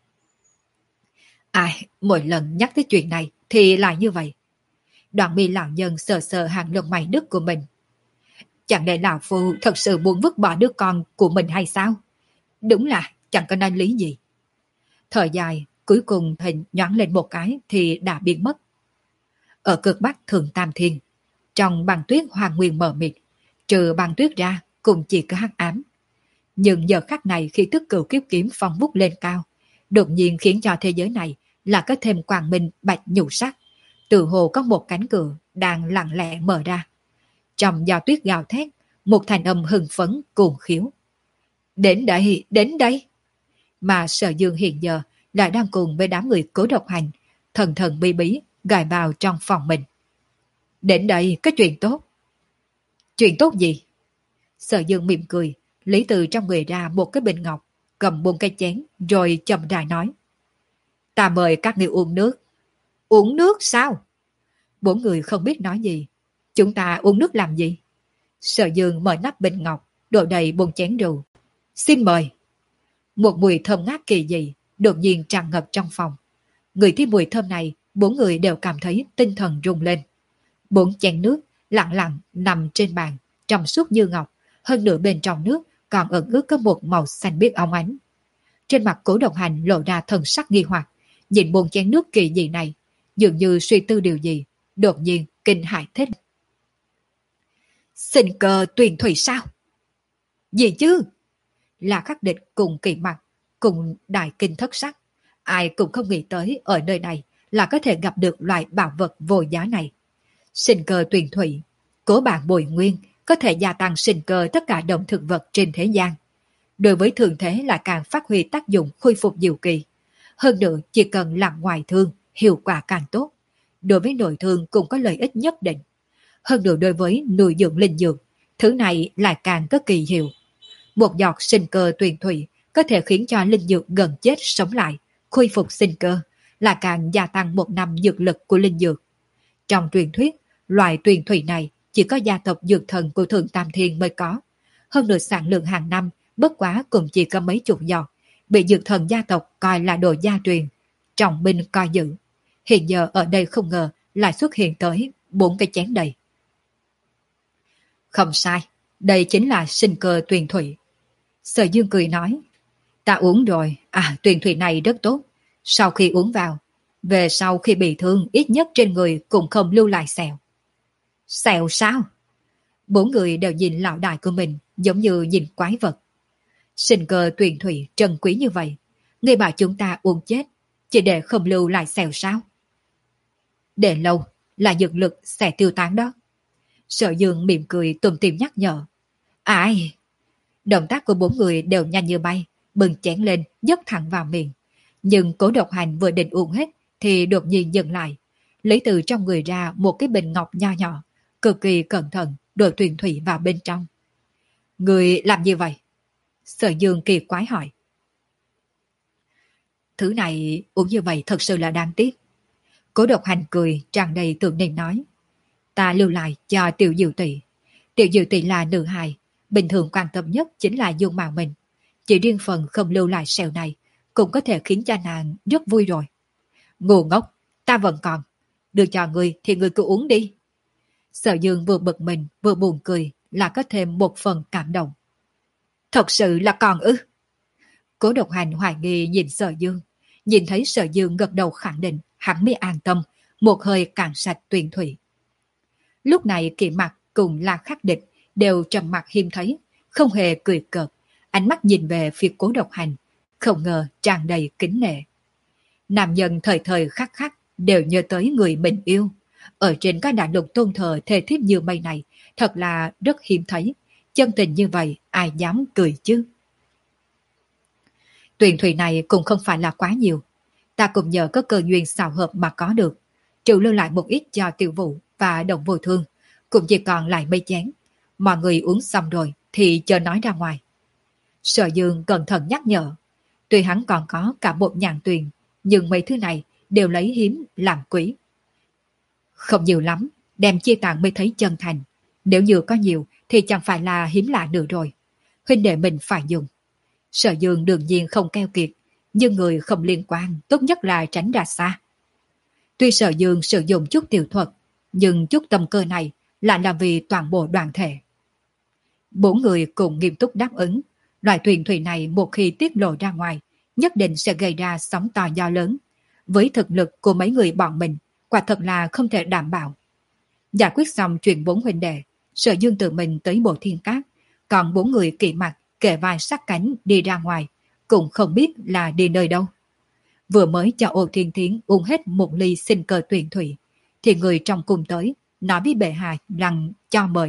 Ai, mỗi lần nhắc tới chuyện này thì lại như vậy. Đoạn mi lão nhân sờ sờ hàng lông mày đứt của mình. Chẳng lẽ lão phu thật sự muốn vứt bỏ đứa con của mình hay sao? Đúng là chẳng có nói lý gì. Thời dài, cuối cùng hình nhoáng lên một cái thì đã biến mất. Ở cực bắc Thượng Tam Thiên, trong băng tuyết hoàng nguyên mờ mịt, trừ băng tuyết ra cũng chỉ có hắc ám. Nhưng giờ khắc này khi tức cửu kiếp kiếm phong vút lên cao, đột nhiên khiến cho thế giới này là có thêm quang minh bạch nhũ sắc, từ hồ có một cánh cửa đang lặng lẽ mở ra. Trong gió tuyết gào thét, một thành âm hưng phấn cuồng khiếu. Đến đây, đến đây! Mà Sở Dương hiện giờ lại đang cùng với đám người Cố Độc Hành, thần thần bí bí gài vào trong phòng mình. Đến đây có chuyện tốt. Chuyện tốt gì? Sở Dương mỉm cười, lấy từ trong người ra một cái bình ngọc, cầm buông cái chén, rồi chậm rãi nói. Ta mời các ngươi uống nước. Uống nước sao? Bốn người không biết nói gì. Chúng ta uống nước làm gì? Sở Dương mở nắp bình ngọc, đổ đầy buông chén rượu. Xin mời. Một mùi thơm ngát kỳ dị đột nhiên tràn ngập trong phòng. Người thấy mùi thơm này, bốn người đều cảm thấy tinh thần rung lên. Bốn chén nước lặng lặng nằm trên bàn, trong suốt như ngọc, hơn nửa bên trong nước còn ẩn ướt có một màu xanh biếc óng ánh. Trên mặt Cố Độc Hành lộ ra thần sắc nghi hoặc, nhìn bốn chén nước kỳ dị này, dường như suy tư điều gì, đột nhiên kinh hãi thét. Sinh cơ tuyền thủy sao? Gì chứ? Là Khắc Địch cùng Kỳ Mặc, cùng đại kinh thất sắc, ai cũng không nghĩ tới ở nơi này là có thể gặp được loại bảo vật vô giá này. Sinh cơ tuyền thủy, cố bản bồi nguyên, có thể gia tăng sinh cơ tất cả động thực vật trên thế gian. Đối với thường thế lại càng phát huy tác dụng khôi phục diệu kỳ. Hơn nữa chỉ cần làm ngoài thương, hiệu quả càng tốt. Đối với nội thương cũng có lợi ích nhất định. Hơn nữa đối với nuôi dưỡng linh dược, thứ này lại càng có kỳ hiệu. Một giọt sinh cơ tuyền thủy có thể khiến cho linh dược gần chết sống lại, khôi phục sinh cơ, là càng gia tăng một năm dược lực của linh dược. Trong truyền thuyết, loại tuyền thủy này chỉ có gia tộc dược thần của Thượng Tam Thiên mới có. Hơn nữa sản lượng hàng năm bất quá cũng chỉ có mấy chục giọt, bị dược thần gia tộc coi là đồ gia truyền, trọng binh coi giữ. Hiện giờ ở đây không ngờ lại xuất hiện tới bốn cái chén đầy. Không sai, đây chính là sinh cơ tuyền thủy. Sở Dương cười nói, ta uống rồi, à tuyền thủy này rất tốt. Sau khi uống vào, về sau khi bị thương ít nhất trên người cũng không lưu lại sẹo. Sẹo sao? Bốn người đều nhìn lão đại của mình giống như nhìn quái vật. Sinh cơ tuyền thủy trân quý như vậy, người bảo chúng ta uống chết, chỉ để không lưu lại sẹo sao? Để lâu là dược lực sẽ tiêu tán đó. Sở Dương mỉm cười tùm tìm nhắc nhở. Ai? Động tác của bốn người đều nhanh như bay, bừng chén lên dốc thẳng vào miệng. Nhưng Cố Độc Hành vừa định uống hết thì đột nhiên dừng lại, lấy từ trong người ra một cái bình ngọc nho nhỏ, cực kỳ cẩn thận đổ tuyền thủy vào bên trong. Người làm như vậy? Sở Dương kỳ quái hỏi. Thứ này uống như vậy thật sự là đáng tiếc. Cố Độc Hành cười tràn đầy tưởng niệm nói. Ta lưu lại cho Tiểu Diệu Tỷ. Tiểu Diệu Tỷ là nữ hài, bình thường quan tâm nhất chính là dung mạo mình. Chỉ riêng phần không lưu lại sẹo này cũng có thể khiến cho nàng rất vui rồi. Ngu ngốc, ta vẫn còn. Đưa cho người thì người cứ uống đi. Sở Dương vừa bực mình vừa buồn cười, là có thêm một phần cảm động. Thật sự là còn ư? Cố Độc Hành hoài nghi nhìn Sở Dương, nhìn thấy Sở Dương gật đầu khẳng định, hắn mới an tâm, một hơi cạn sạch tuyền thủy. Lúc này Kỵ Mặc cùng La Khắc Địch đều trầm mặc hiếm thấy, không hề cười cợt, ánh mắt nhìn về phía Cố Độc Hành, không ngờ tràn đầy kính nể. Nam nhân thời thời khắc khắc đều nhớ tới người mình yêu. Ở trên các đại lục tôn thờ thề thiếp như mây này, thật là rất hiếm thấy. Chân tình như vậy, ai dám cười chứ? Tuyền thủy này cũng không phải là quá nhiều. Ta cũng nhờ có cơ duyên xào hợp mà có được. Trừ lưu lại một ít cho Tiểu Vũ và Đồng Vô Thương, cũng chỉ còn lại mấy chén. Mọi người uống xong rồi thì chờ nói ra ngoài. Sở Dương cẩn thận nhắc nhở. Tuy hắn còn có cả một nhàn tuyền, nhưng mấy thứ này đều lấy hiếm làm quý. Không nhiều lắm, đem chia tặng mới thấy chân thành. Nếu như có nhiều thì chẳng phải là hiếm lạ nữa rồi. Huynh đệ mình phải dùng. Sở Dương đương nhiên không keo kiệt, nhưng người không liên quan tốt nhất là tránh ra xa. Tuy Sở Dương sử dụng chút tiểu thuật, nhưng chút tâm cơ này lại là vì toàn bộ đoàn thể. Bốn người cùng nghiêm túc đáp ứng. Loại tuyền thủy này một khi tiết lộ ra ngoài, nhất định sẽ gây ra sóng to gió lớn. Với thực lực của mấy người bọn mình, quả thật là không thể đảm bảo. Giải quyết xong chuyện bốn huynh đệ, Sở Dương tự mình tới Bộ Thiên Cát, còn bốn người Kỵ Mặc kề vai sát cánh đi ra ngoài, cũng không biết là đi nơi đâu. Vừa mới cho Ô Thiên Thiến uống hết một ly sinh cơ tuyền thủy, thì người trong cùng tới, nói với bệ hạ rằng cho mời.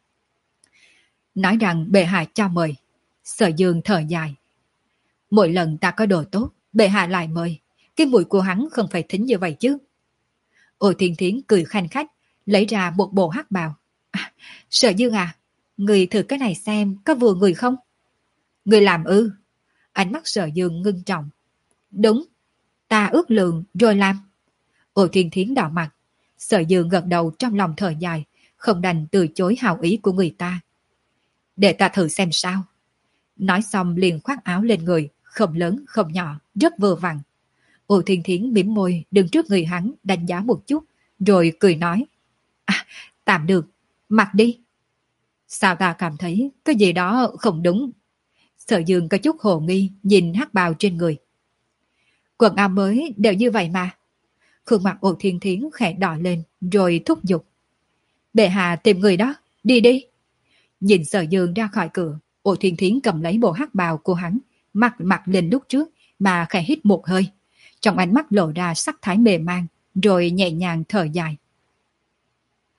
Nói rằng bệ hạ cho mời, Sở Dương thở dài. Mỗi lần ta có đồ tốt, bệ hạ lại mời, cái mũi của hắn không phải thính như vậy chứ. Ô Thiên Thiến cười khanh khách, lấy ra một bộ hắc bào. À, Sở Dương à, người thử cái này xem có vừa người không? Người làm ư? Ánh mắt Sở Dương ngưng trọng. Đúng, ta ước lượng rồi làm. Ô Thiên Thiến đỏ mặt. Sở Dương gật đầu trong lòng thở dài, không đành từ chối hào ý của người ta. Để ta thử xem sao. Nói xong liền khoác áo lên người, không lớn không nhỏ, rất vừa vặn. Ô Thiên Thiến mỉm môi đứng trước người hắn đánh giá một chút, rồi cười nói. À, tạm được, mặc đi. Sao ta cảm thấy cái gì đó không đúng? Sở Dương có chút hồ nghi nhìn hắc bào trên người. Quần áo mới đều như vậy mà. Khuôn mặt Ô Thiên Thiến khẽ đỏ lên rồi thúc giục. Bệ hạ tìm người đó, đi đi. Nhìn Sở Dương ra khỏi cửa, Ô Thiên Thiến cầm lấy bộ hắc bào của hắn, mặc mặc lên lúc trước mà khẽ hít một hơi. Trong ánh mắt lộ ra sắc thái mềm man, rồi nhẹ nhàng thở dài.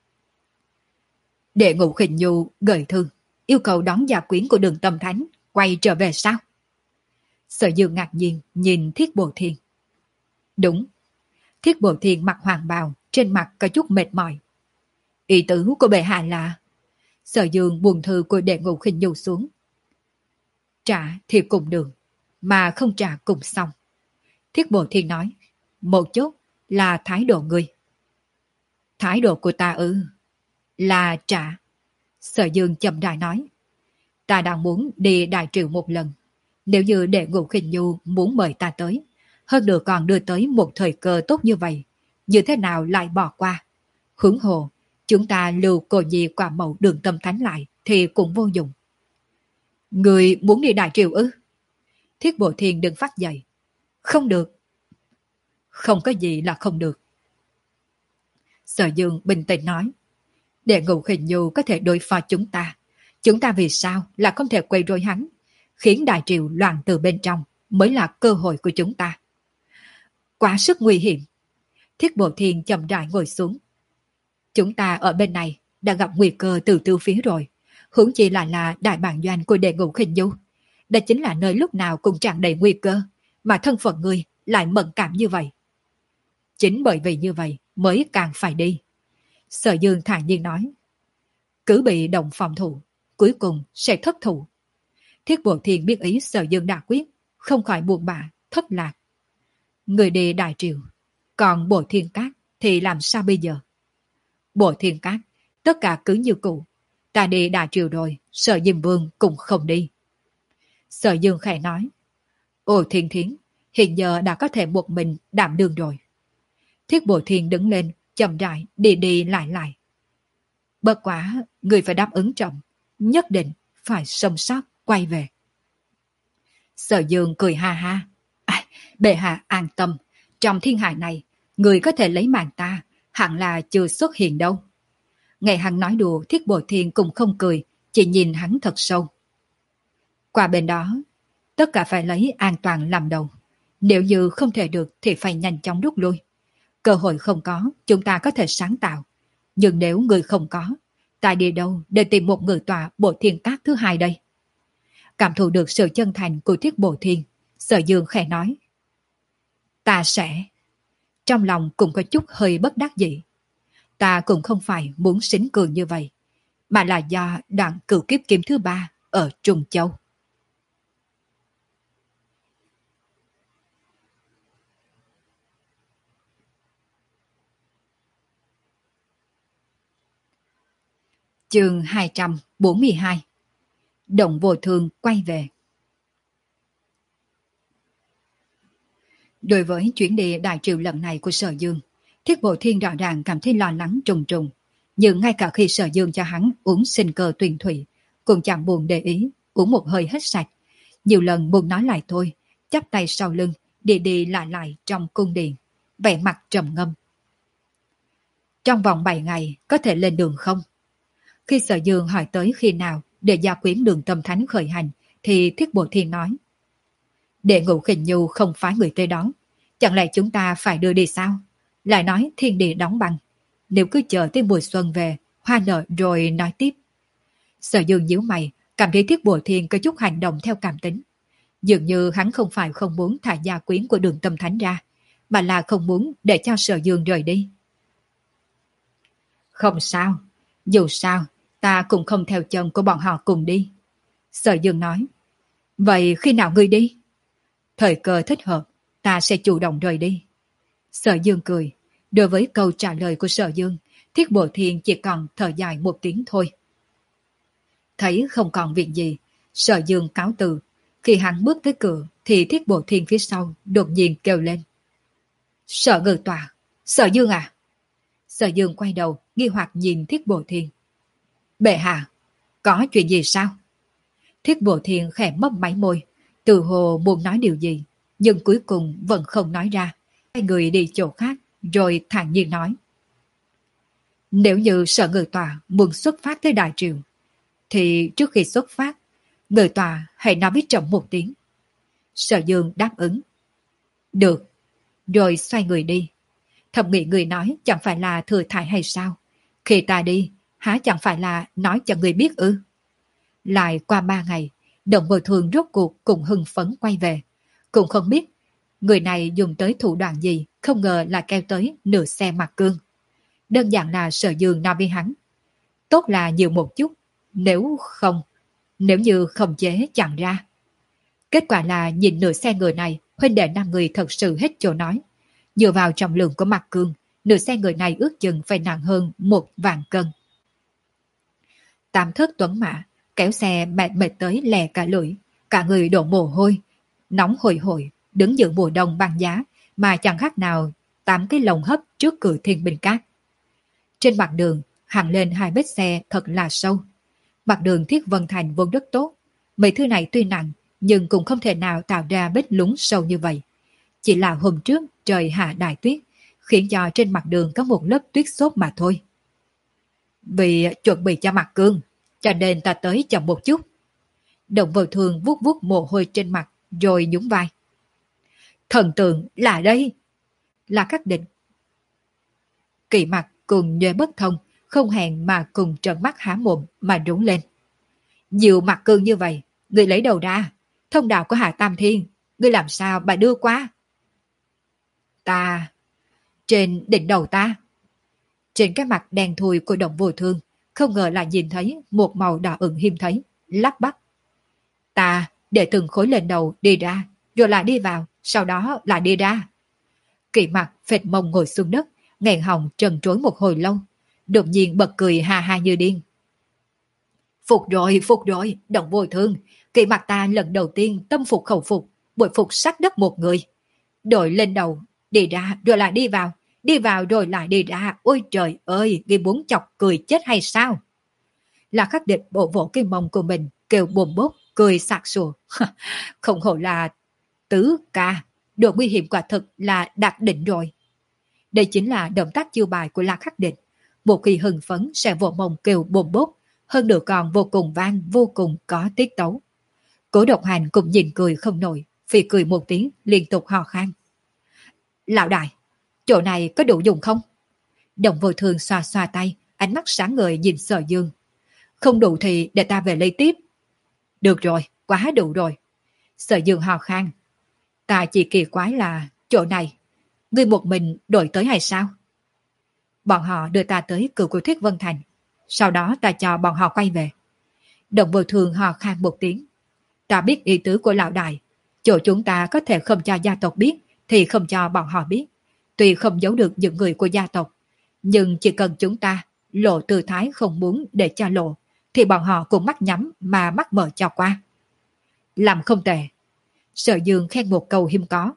Đệ Ngũ Khinh Nhu gợi thư, yêu cầu đón gia quyến của Đường Tâm Thánh quay trở về sao? Sở Dương ngạc nhiên nhìn Thiết Bồ Thiên. Đúng. Thiết Bồ Thiên mặc hoàng bào, trên mặt có chút mệt mỏi. Ý tứ của bệ hạ là... Sở Dương buông thư của Đệ Ngũ Khinh Nhu xuống. Trả thì cùng đường, mà không trả cùng xong. Thiết Bồ Thiên nói, một chút là thái độ ngươi. Thái độ của ta ư? Là trả. Sở Dương chậm rãi nói, ta đang muốn đi Đại Triệu một lần. Nếu như Đệ Ngũ Khinh Nhu muốn mời ta tới, hơn nữa còn đưa tới một thời cơ tốt như vậy, như thế nào lại bỏ qua? Huống hồ, chúng ta lưu cô nhi quả mẫu Đường Tâm Thánh lại thì cũng vô dụng. Người muốn đi Đại Triệu ư? Thiết Bộ Thiên đứng phát dậy. Không được. Không có gì là không được. Sở Dương bình tĩnh nói, Đệ Ngũ Khinh Nhu có thể đối phó chúng ta. Chúng ta vì sao là không thể quay rối hắn, khiến Đại Triệu loạn từ bên trong mới là cơ hội của chúng ta. Quá sức nguy hiểm. Thiết Bộ Thiên chậm rãi ngồi xuống. Chúng ta ở bên này đã gặp nguy cơ từ tư phía rồi, huống chi lại là đại bản doanh của Đệ Ngũ Khinh Nhu. Đó chính là nơi lúc nào cũng tràn đầy nguy cơ, mà thân phận ngươi lại mẫn cảm như vậy. Chính bởi vì như vậy mới càng phải đi. Sở Dương thản nhiên nói, cứ bị động phòng thủ, cuối cùng sẽ thất thủ. Thiết Bộ Thiên biết ý Sở Dương đã quyết, không khỏi buồn bã, thất lạc. Người đi Đại Triệu, còn Bộ Thiên Cát thì làm sao bây giờ? Bộ Thiên Cát, tất cả cứ như cũ. Ta đi Đại Triệu rồi, Sở Diêm Vương cũng không đi. Sở Dương khẽ nói, Ồ Thiên Thiến, hiện giờ đã có thể một mình đảm đương rồi. Thiết Bộ Thiên đứng lên, chậm rãi đi đi lại lại. Bất quá, người phải đáp ứng trọng, nhất định phải sống sót quay về. Sở Dương cười ha ha. À, bệ hạ an tâm, trong thiên hạ này, người có thể lấy mạng ta, hẳn là chưa xuất hiện đâu. Nghe hắn nói đùa, Thiết Bộ Thiên cũng không cười, chỉ nhìn hắn thật sâu. Qua bên đó, tất cả phải lấy an toàn làm đầu. Nếu như không thể được thì phải nhanh chóng rút lui. Cơ hội không có, chúng ta có thể sáng tạo. Nhưng nếu người không có, ta đi đâu để tìm một người tọa Bộ Thiên Cát thứ hai đây? Cảm thụ được sự chân thành của Thiết Bộ Thiên, Sở Dương khẽ nói, ta sẽ... Trong lòng cũng có chút hơi bất đắc dĩ. Ta cũng không phải muốn xính cường như vậy, mà là do đoạn cửu kiếp kiếm thứ ba ở Trung Châu. Chương hai trăm bốn mươi hai. Động Vô Thương quay về. Đối với chuyến đi Đại Triệu lần này của Sở Dương, Thiết Bộ Thiên rõ ràng cảm thấy lo lắng trùng trùng. Nhưng ngay cả khi Sở Dương cho hắn uống sinh cơ tuyền thủy, cũng chẳng buồn để ý, uống một hơi hết sạch. Nhiều lần muốn nói lại thôi, chắp tay sau lưng, đi đi lại lại trong cung điện, vẻ mặt trầm ngâm. Trong vòng bảy ngày có thể lên đường không? Khi Sở Dương hỏi tới khi nào để gia quyến Đường Tâm Thánh khởi hành, thì Thiết Bộ Thiên nói, Đệ Ngũ Khinh Nhu không phái người tới đón, chẳng lẽ chúng ta phải đưa đi sao? Lại nói thiên địa đóng băng, nếu cứ chờ tới mùa xuân về, hoa nở rồi nói tiếp. Sở Dương nhíu mày, cảm thấy Thiết Bộ Thiên có chút hành động theo cảm tính. Dường như hắn không phải không muốn thả gia quyến của Đường Tâm Thánh ra, mà là không muốn để cho Sở Dương rời đi. Không sao, dù sao, ta cũng không theo chân của bọn họ cùng đi. Sở Dương nói, vậy khi nào ngươi đi? Thời cơ thích hợp, ta sẽ chủ động rời đi. Sở Dương cười, đối với câu trả lời của Sở Dương, Thiết Bộ Thiên chỉ còn thở dài một tiếng thôi. Thấy không còn việc gì, Sở Dương cáo từ. Khi hắn bước tới cửa, thì Thiết Bộ Thiên phía sau đột nhiên kêu lên. Sở Ngự Tọa, Sở Dương à? Sở Dương quay đầu, nghi hoặc nhìn Thiết Bộ Thiên. Bệ hạ, có chuyện gì sao? Thiết Bộ Thiên khẽ mấp máy môi, từ hồ muốn nói điều gì, nhưng cuối cùng vẫn không nói ra. Hai người đi chỗ khác, rồi thản nhiên nói. Nếu như Sở Ngự Tọa muốn xuất phát tới Đại Triệu, thì trước khi xuất phát, Ngự Tọa hãy nói với chậm một tiếng. Sở Dương đáp ứng. Được, rồi xoay người đi. Thầm nghĩ người nói chẳng phải là thừa thải hay sao? Khi ta đi, há chẳng phải là nói cho người biết ư? Lại qua ba ngày, Động Vô Thường rốt cuộc cùng hưng phấn quay về. Cũng không biết người này dùng tới thủ đoạn gì, không ngờ là kéo tới nửa xe mặt cương. Đơn giản là Sở Dương nói với hắn, tốt là nhiều một chút, nếu không, nếu như không chế chẳng ra. Kết quả là nhìn nửa xe người này, huynh đệ năm người thật sự hết chỗ nói. Dựa vào trọng lượng của mặt cương, nửa xe người này ước chừng phải nặng hơn một vạn cân. Tam thất tuấn mã, kéo xe mệt mệt tới lè cả lưỡi, cả người đổ mồ hôi, nóng hổi hổi, đứng giữa mùa đông băng giá mà chẳng khác nào tám cái lồng hấp trước cửa Thiên Bình Cát. Trên mặt đường hằn lên hai vết xe thật là sâu. Mặt đường Thiết Vân Thành vốn rất tốt, mấy thứ này tuy nặng nhưng cũng không thể nào tạo ra vết lún sâu như vậy. Chỉ là hôm trước trời hạ đại tuyết, khiến cho trên mặt đường có một lớp tuyết xốp mà thôi. Vì chuẩn bị cho mặt cương, cho nên ta tới chậm một chút. Động Vô Thường vuốt vuốt mồ hôi trên mặt rồi nhún vai. Thần tượng là đây. Là Khắc Định. Kỵ Mặc cùng nhuệ bất thông, không hẹn mà cùng trợn mắt há mồm mà rúng lên. Nhiều mặt cương như vậy, người lấy đầu ra, thông đạo của Hạ Tam Thiên, người làm sao bà đưa qua? Ta, trên đỉnh đầu ta. Trên cái mặt đen thui của Động Vô Thường, không ngờ là nhìn thấy một màu đỏ ửng hiếm thấy, lắp bắp. Ta để từng khối lên đầu đi ra, rồi lại đi vào, sau đó lại đi ra. Kỵ Mặc phệt mông ngồi xuống đất, nghẹn họng trần trối một hồi lâu, đột nhiên bật cười ha ha như điên. Phục rồi, phục rồi, Động Vô Thường, Kỵ Mặc ta lần đầu tiên tâm phục khẩu phục, bội phục sát đất một người. Đội lên đầu, đi ra rồi lại đi vào, đi vào rồi lại đi ra, ôi trời ơi, ghi muốn chọc cười chết hay sao? Là Khắc Địch bộ vỗ cái mông của mình, kêu bồm bốp, cười sặc sùa. Không hổ là tứ ca, độ nguy hiểm quả thực là đạt đỉnh rồi. Đây chính là động tác chiêu bài của La Khắc Địch. Một khi hưng phấn sẽ vỗ mông kêu bồm bốp, hơn nữa còn vô cùng vang, vô cùng có tiết tấu. Cố Độc Hành cũng nhìn cười không nổi, phì cười một tiếng liên tục hò khan. Lão đại, chỗ này có đủ dùng không? Động Vô Thường xoa xoa tay, ánh mắt sáng ngời nhìn Sở Dương. Không đủ thì để ta về lấy tiếp. Được rồi, quá đủ rồi. Sở Dương hò khan. Ta chỉ kỳ quái là chỗ này, ngươi một mình đổi tới hay sao? Bọn họ đưa ta tới cửu của Thuyết Vân Thành, sau đó ta cho bọn họ quay về. Động Vô Thường hò khan một tiếng. Ta biết ý tứ của lão đại, chỗ chúng ta có thể không cho gia tộc biết thì không cho bọn họ biết. Tuy không giấu được những người của gia tộc, nhưng chỉ cần chúng ta lộ tư thái không muốn để cho lộ, thì bọn họ cũng mắt nhắm mà mắt mở cho qua. Làm không tệ. Sở Dương khen một câu hiếm có.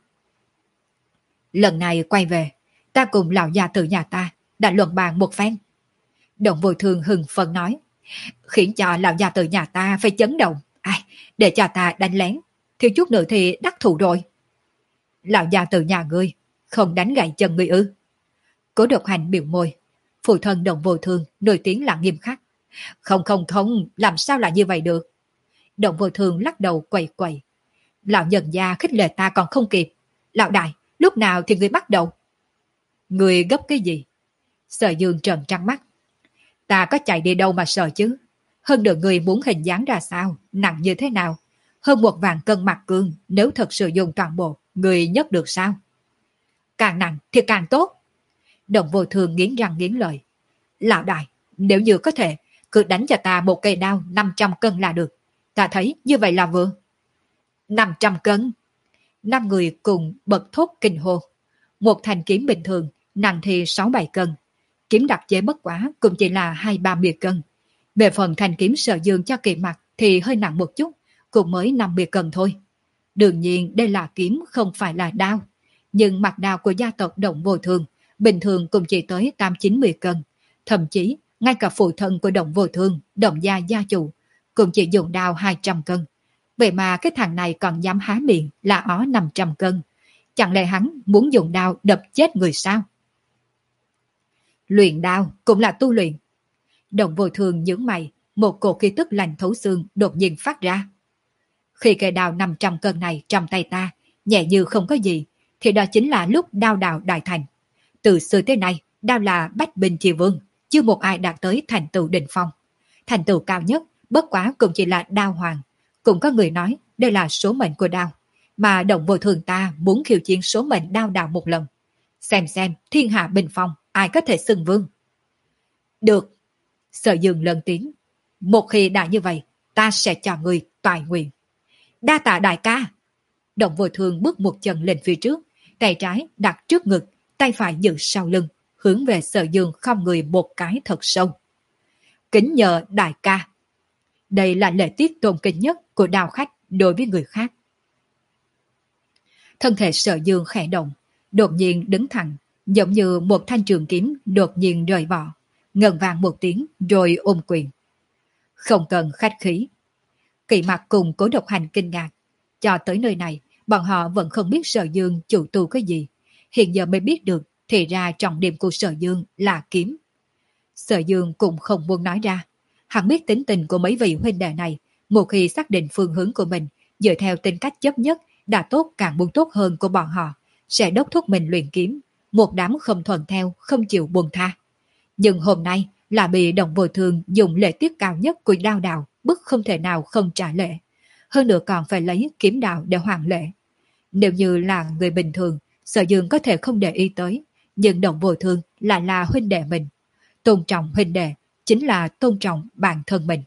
Lần này quay về, ta cùng lão già tử nhà ta đã luận bàn một phen. Động Vô Thường hừng phấn nói, khiến cho lão già tử nhà ta phải chấn động. Ai, để cho ta đánh lén, thiếu chút nữa thì đắc thủ rồi. Lão già tử nhà ngươi không đánh gãy chân ngươi ư? Cố Độc Hành biểu môi. Phụ thân Động Vô Thường nổi tiếng là nghiêm khắc. Không không không, làm sao lại như vậy được? Động Vô Thường lắc đầu quậy quậy. Lão nhân gia khích lệ ta còn không kịp. Lão đại, lúc nào thì ngươi bắt đầu? Ngươi gấp cái gì? Sở Dương trợn trắng mắt. Ta có chạy đi đâu mà sợ chứ? Hơn nữa người muốn hình dáng ra sao, nặng như thế nào? Hơn một vạn cân mặt cương, nếu thật sự dùng toàn bộ, người nhấc được sao? Càng nặng thì càng tốt. Động Vô Thường nghiến răng nghiến lợi. Lão đại, nếu như có thể, cứ đánh cho ta một cây đao năm trăm cân là được. Ta thấy như vậy là vừa. năm trăm cân. Năm người cùng bật thốt kinh hô. Một thanh kiếm bình thường, nặng thì sáu bảy cân. Kiếm đặc chế bất quá cũng chỉ là hai ba mươi cân. Về phần thanh kiếm Sở Dương cho Kỵ Mặc thì hơi nặng một chút, cũng mới năm mươi cân thôi. Đương nhiên đây là kiếm không phải là đao. Nhưng mặt đao của gia tộc Động Vô Thường bình thường cũng chỉ tới tám chín mươi cân. Thậm chí, ngay cả phụ thân của Động Vô Thường, Động gia gia chủ, cũng chỉ dùng đao hai trăm cân. Vậy mà cái thằng này còn dám há miệng là ó năm trăm cân. Chẳng lẽ hắn muốn dùng đao đập chết người sao? Luyện đao cũng là tu luyện. Động Vô Thường nhướng mày, một cổ khí tức lạnh thấu xương đột nhiên phát ra. Khi cây đao năm trăm cân này trong tay ta, nhẹ như không có gì, thì đó chính là lúc đao đạo đại thành. Từ xưa tới nay, đao là bách binh chi vương, chưa một ai đạt tới thành tựu đỉnh phong. Thành tựu cao nhất bất quá cũng chỉ là đao hoàng. Cũng có người nói đây là số mệnh của đao, mà Động Vô Thường ta muốn khiêu chiến số mệnh đao đạo một lần. Xem xem thiên hạ bình phong, ai có thể xưng vương. Được. Sở Dương lớn tiếng. Một khi đã như vậy, ta sẽ cho người toại nguyện. Đa tạ đại ca. Động Vô Thường bước một chân lên phía trước, tay trái đặt trước ngực, tay phải giữ sau lưng, hướng về Sở Dương không người một cái thật sâu. Kính nhờ đại ca. Đây là lễ tiết tôn kính nhất của đao khách đối với người khác. Thân thể Sở Dương khẽ động, đột nhiên đứng thẳng, giống như một thanh trường kiếm đột nhiên rời vỏ, ngân vang một tiếng rồi ôm quyền. Không cần khách khí. Kỵ Mặc cùng Cố Độc Hành kinh ngạc. Cho tới nơi này, bọn họ vẫn không biết Sở Dương chủ tu cái gì. Hiện giờ mới biết được, thì ra trọng điểm của Sở Dương là kiếm. Sở Dương cũng không muốn nói ra. Hắn biết tính tình của mấy vị huynh đệ này, một khi xác định phương hướng của mình, dựa theo tính cách chấp nhất, đã tốt càng muốn tốt hơn của bọn họ, sẽ đốc thúc mình luyện kiếm, một đám không thuận theo, không chịu buông tha. Nhưng hôm nay là bị Động Vô Thường dùng lễ tiết cao nhất của đao đạo, bức không thể nào không trả lễ. Hơn nữa còn phải lấy kiếm đạo để hoàn lễ. Nếu như là người bình thường, Sở Dương có thể không để ý tới, nhưng Động Vô Thường lại là huynh đệ mình. Tôn trọng huynh đệ chính là tôn trọng bản thân mình.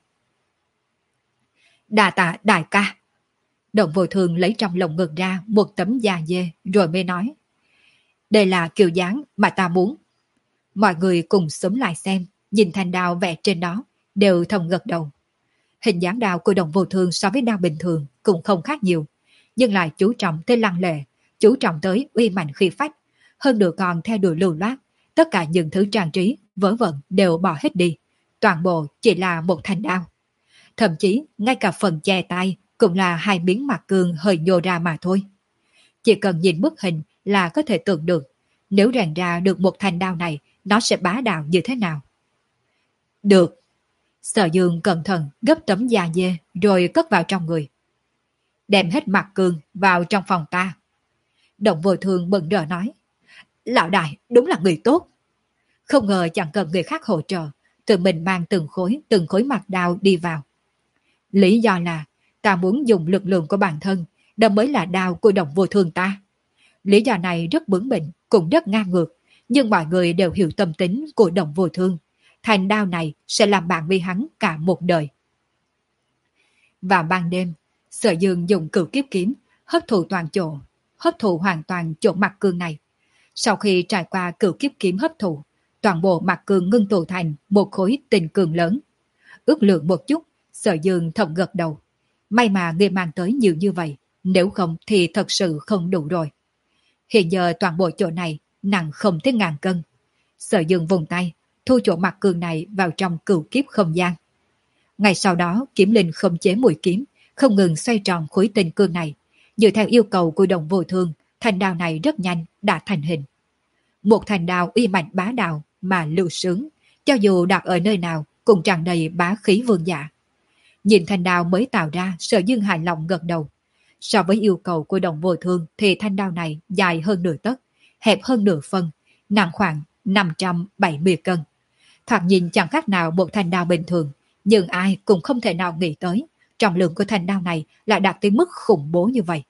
Đà tạ đại ca. Động Vô Thường lấy trong lồng ngực ra một tấm da dê rồi mới nói. Đây là kiểu dáng mà ta muốn. Mọi người cùng xúm lại xem, nhìn thanh đao vẽ trên đó, đều thầm gật đầu. Hình dáng đao của Động Vô Thường so với đao bình thường cũng không khác nhiều, nhưng lại chú trọng tới lăng lệ, chú trọng tới uy mạnh khí phách, hơn nữa còn theo đuổi lưu loát, tất cả những thứ trang trí, vớ vẩn đều bỏ hết đi, toàn bộ chỉ là một thanh đao. Thậm chí ngay cả phần che tay cũng là hai miếng mặt cương hơi nhô ra mà thôi. Chỉ cần nhìn bức hình là có thể tưởng được, nếu rèn ra được một thanh đao này, nó sẽ bá đạo như thế nào. Được. Sở Dương cẩn thận gấp tấm da dê rồi cất vào trong người. Đem hết mặt cương vào trong phòng ta. Động Vô Thường bừng rỡ nói. Lão đại đúng là người tốt. Không ngờ chẳng cần người khác hỗ trợ, tự mình mang từng khối từng khối mặt đao đi vào. Lý do là ta muốn dùng lực lượng của bản thân, đó mới là đao của Động Vô Thường ta. Lý do này rất bướng bỉnh, cũng rất ngang ngược, nhưng mọi người đều hiểu tâm tính của Động Vô Thường. Thành đao này sẽ làm bạn với hắn cả một đời. Vào ban đêm, Sở Dương dùng cửu kiếp kiếm hấp thụ toàn chỗ, hấp thụ hoàn toàn chỗ mặt cương này. Sau khi trải qua cửu kiếp kiếm hấp thụ, toàn bộ mặt cương ngưng tụ thành một khối tinh cương lớn. Ước lượng một chút, Sở Dương thầm gật đầu. May mà ngươi mang tới nhiều như vậy, nếu không thì thật sự không đủ rồi. Hiện giờ toàn bộ chỗ này nặng không tới ngàn cân. Sở Dương vùng tay, thu chỗ mặt cương này vào trong cửu kiếp không gian. Ngày sau đó, kiếm linh không chế mũi kiếm, không ngừng xoay tròn khối tinh cương này. Dựa theo yêu cầu của Động Vô Thường, thanh đao này rất nhanh đã thành hình. Một thanh đao uy mạnh bá đạo mà lưu sướng, cho dù đặt ở nơi nào cũng tràn đầy bá khí vương giả. Nhìn thanh đao mới tạo ra, Sở Dương hài lòng gật đầu. So với yêu cầu của Động Vô Thường thì thanh đao này dài hơn nửa tấc, hẹp hơn nửa phân, nặng khoảng năm trăm bảy mươi cân. Thoạt nhìn chẳng khác nào một thanh đao bình thường, nhưng ai cũng không thể nào nghĩ tới trọng lượng của thanh đao này lại đạt tới mức khủng bố như vậy.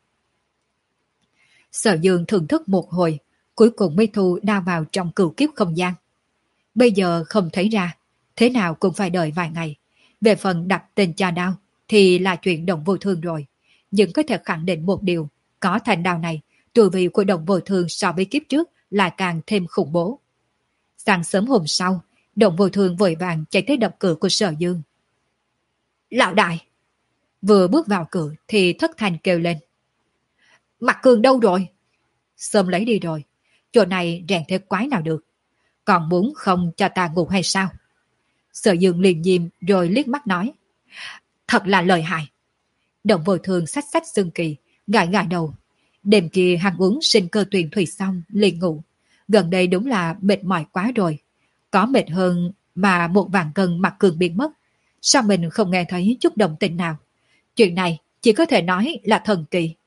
Sở Dương thưởng thức một hồi, cuối cùng mới thu đao vào trong cửu kiếp không gian. Bây giờ không thấy ra, thế nào cũng phải đợi vài ngày. Về phần đặt tên cho đao thì là chuyện Động Vô Thường rồi, nhưng có thể khẳng định một điều, có thanh đao này, tu vi của Động Vô Thường so với kiếp trước lại càng thêm khủng bố. Sáng sớm hôm sau, Động Vô Thường vội vàng chạy tới đập cửa của Sở Dương. Lão đại! Vừa bước vào cửa thì thất thanh kêu lên. Mặt cường đâu rồi? Sớm lấy đi rồi, chỗ này rèn thế quái nào được. Còn muốn không cho ta ngủ hay sao? Sở Dương liền nhìm rồi liếc mắt nói. Thật là lợi hại. Động Vô Thường xách xách xương kỳ, gãi gãi đầu. Đêm kia hắn uống sinh cơ tuyền thủy xong liền ngủ. Gần đây đúng là mệt mỏi quá rồi. Có mệt hơn mà một vạn cân mặt cường biến mất. Sao mình không nghe thấy chút động tĩnh nào? Chuyện này chỉ có thể nói là thần kỳ.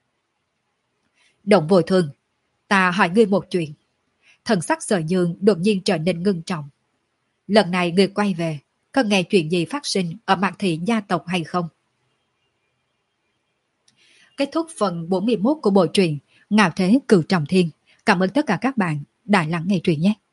Động Vô Thường, ta hỏi ngươi một chuyện. Thần sắc Sở Dương đột nhiên trở nên ngưng trọng. lần này người quay về, có nghe chuyện gì phát sinh ở Mạc Thị gia tộc hay không? Kết thúc phần bốn mươi mốt của bộ truyện Ngạo Thế Cửu Trọng Thiên. Cảm ơn tất cả các bạn đã lắng nghe truyện nhé.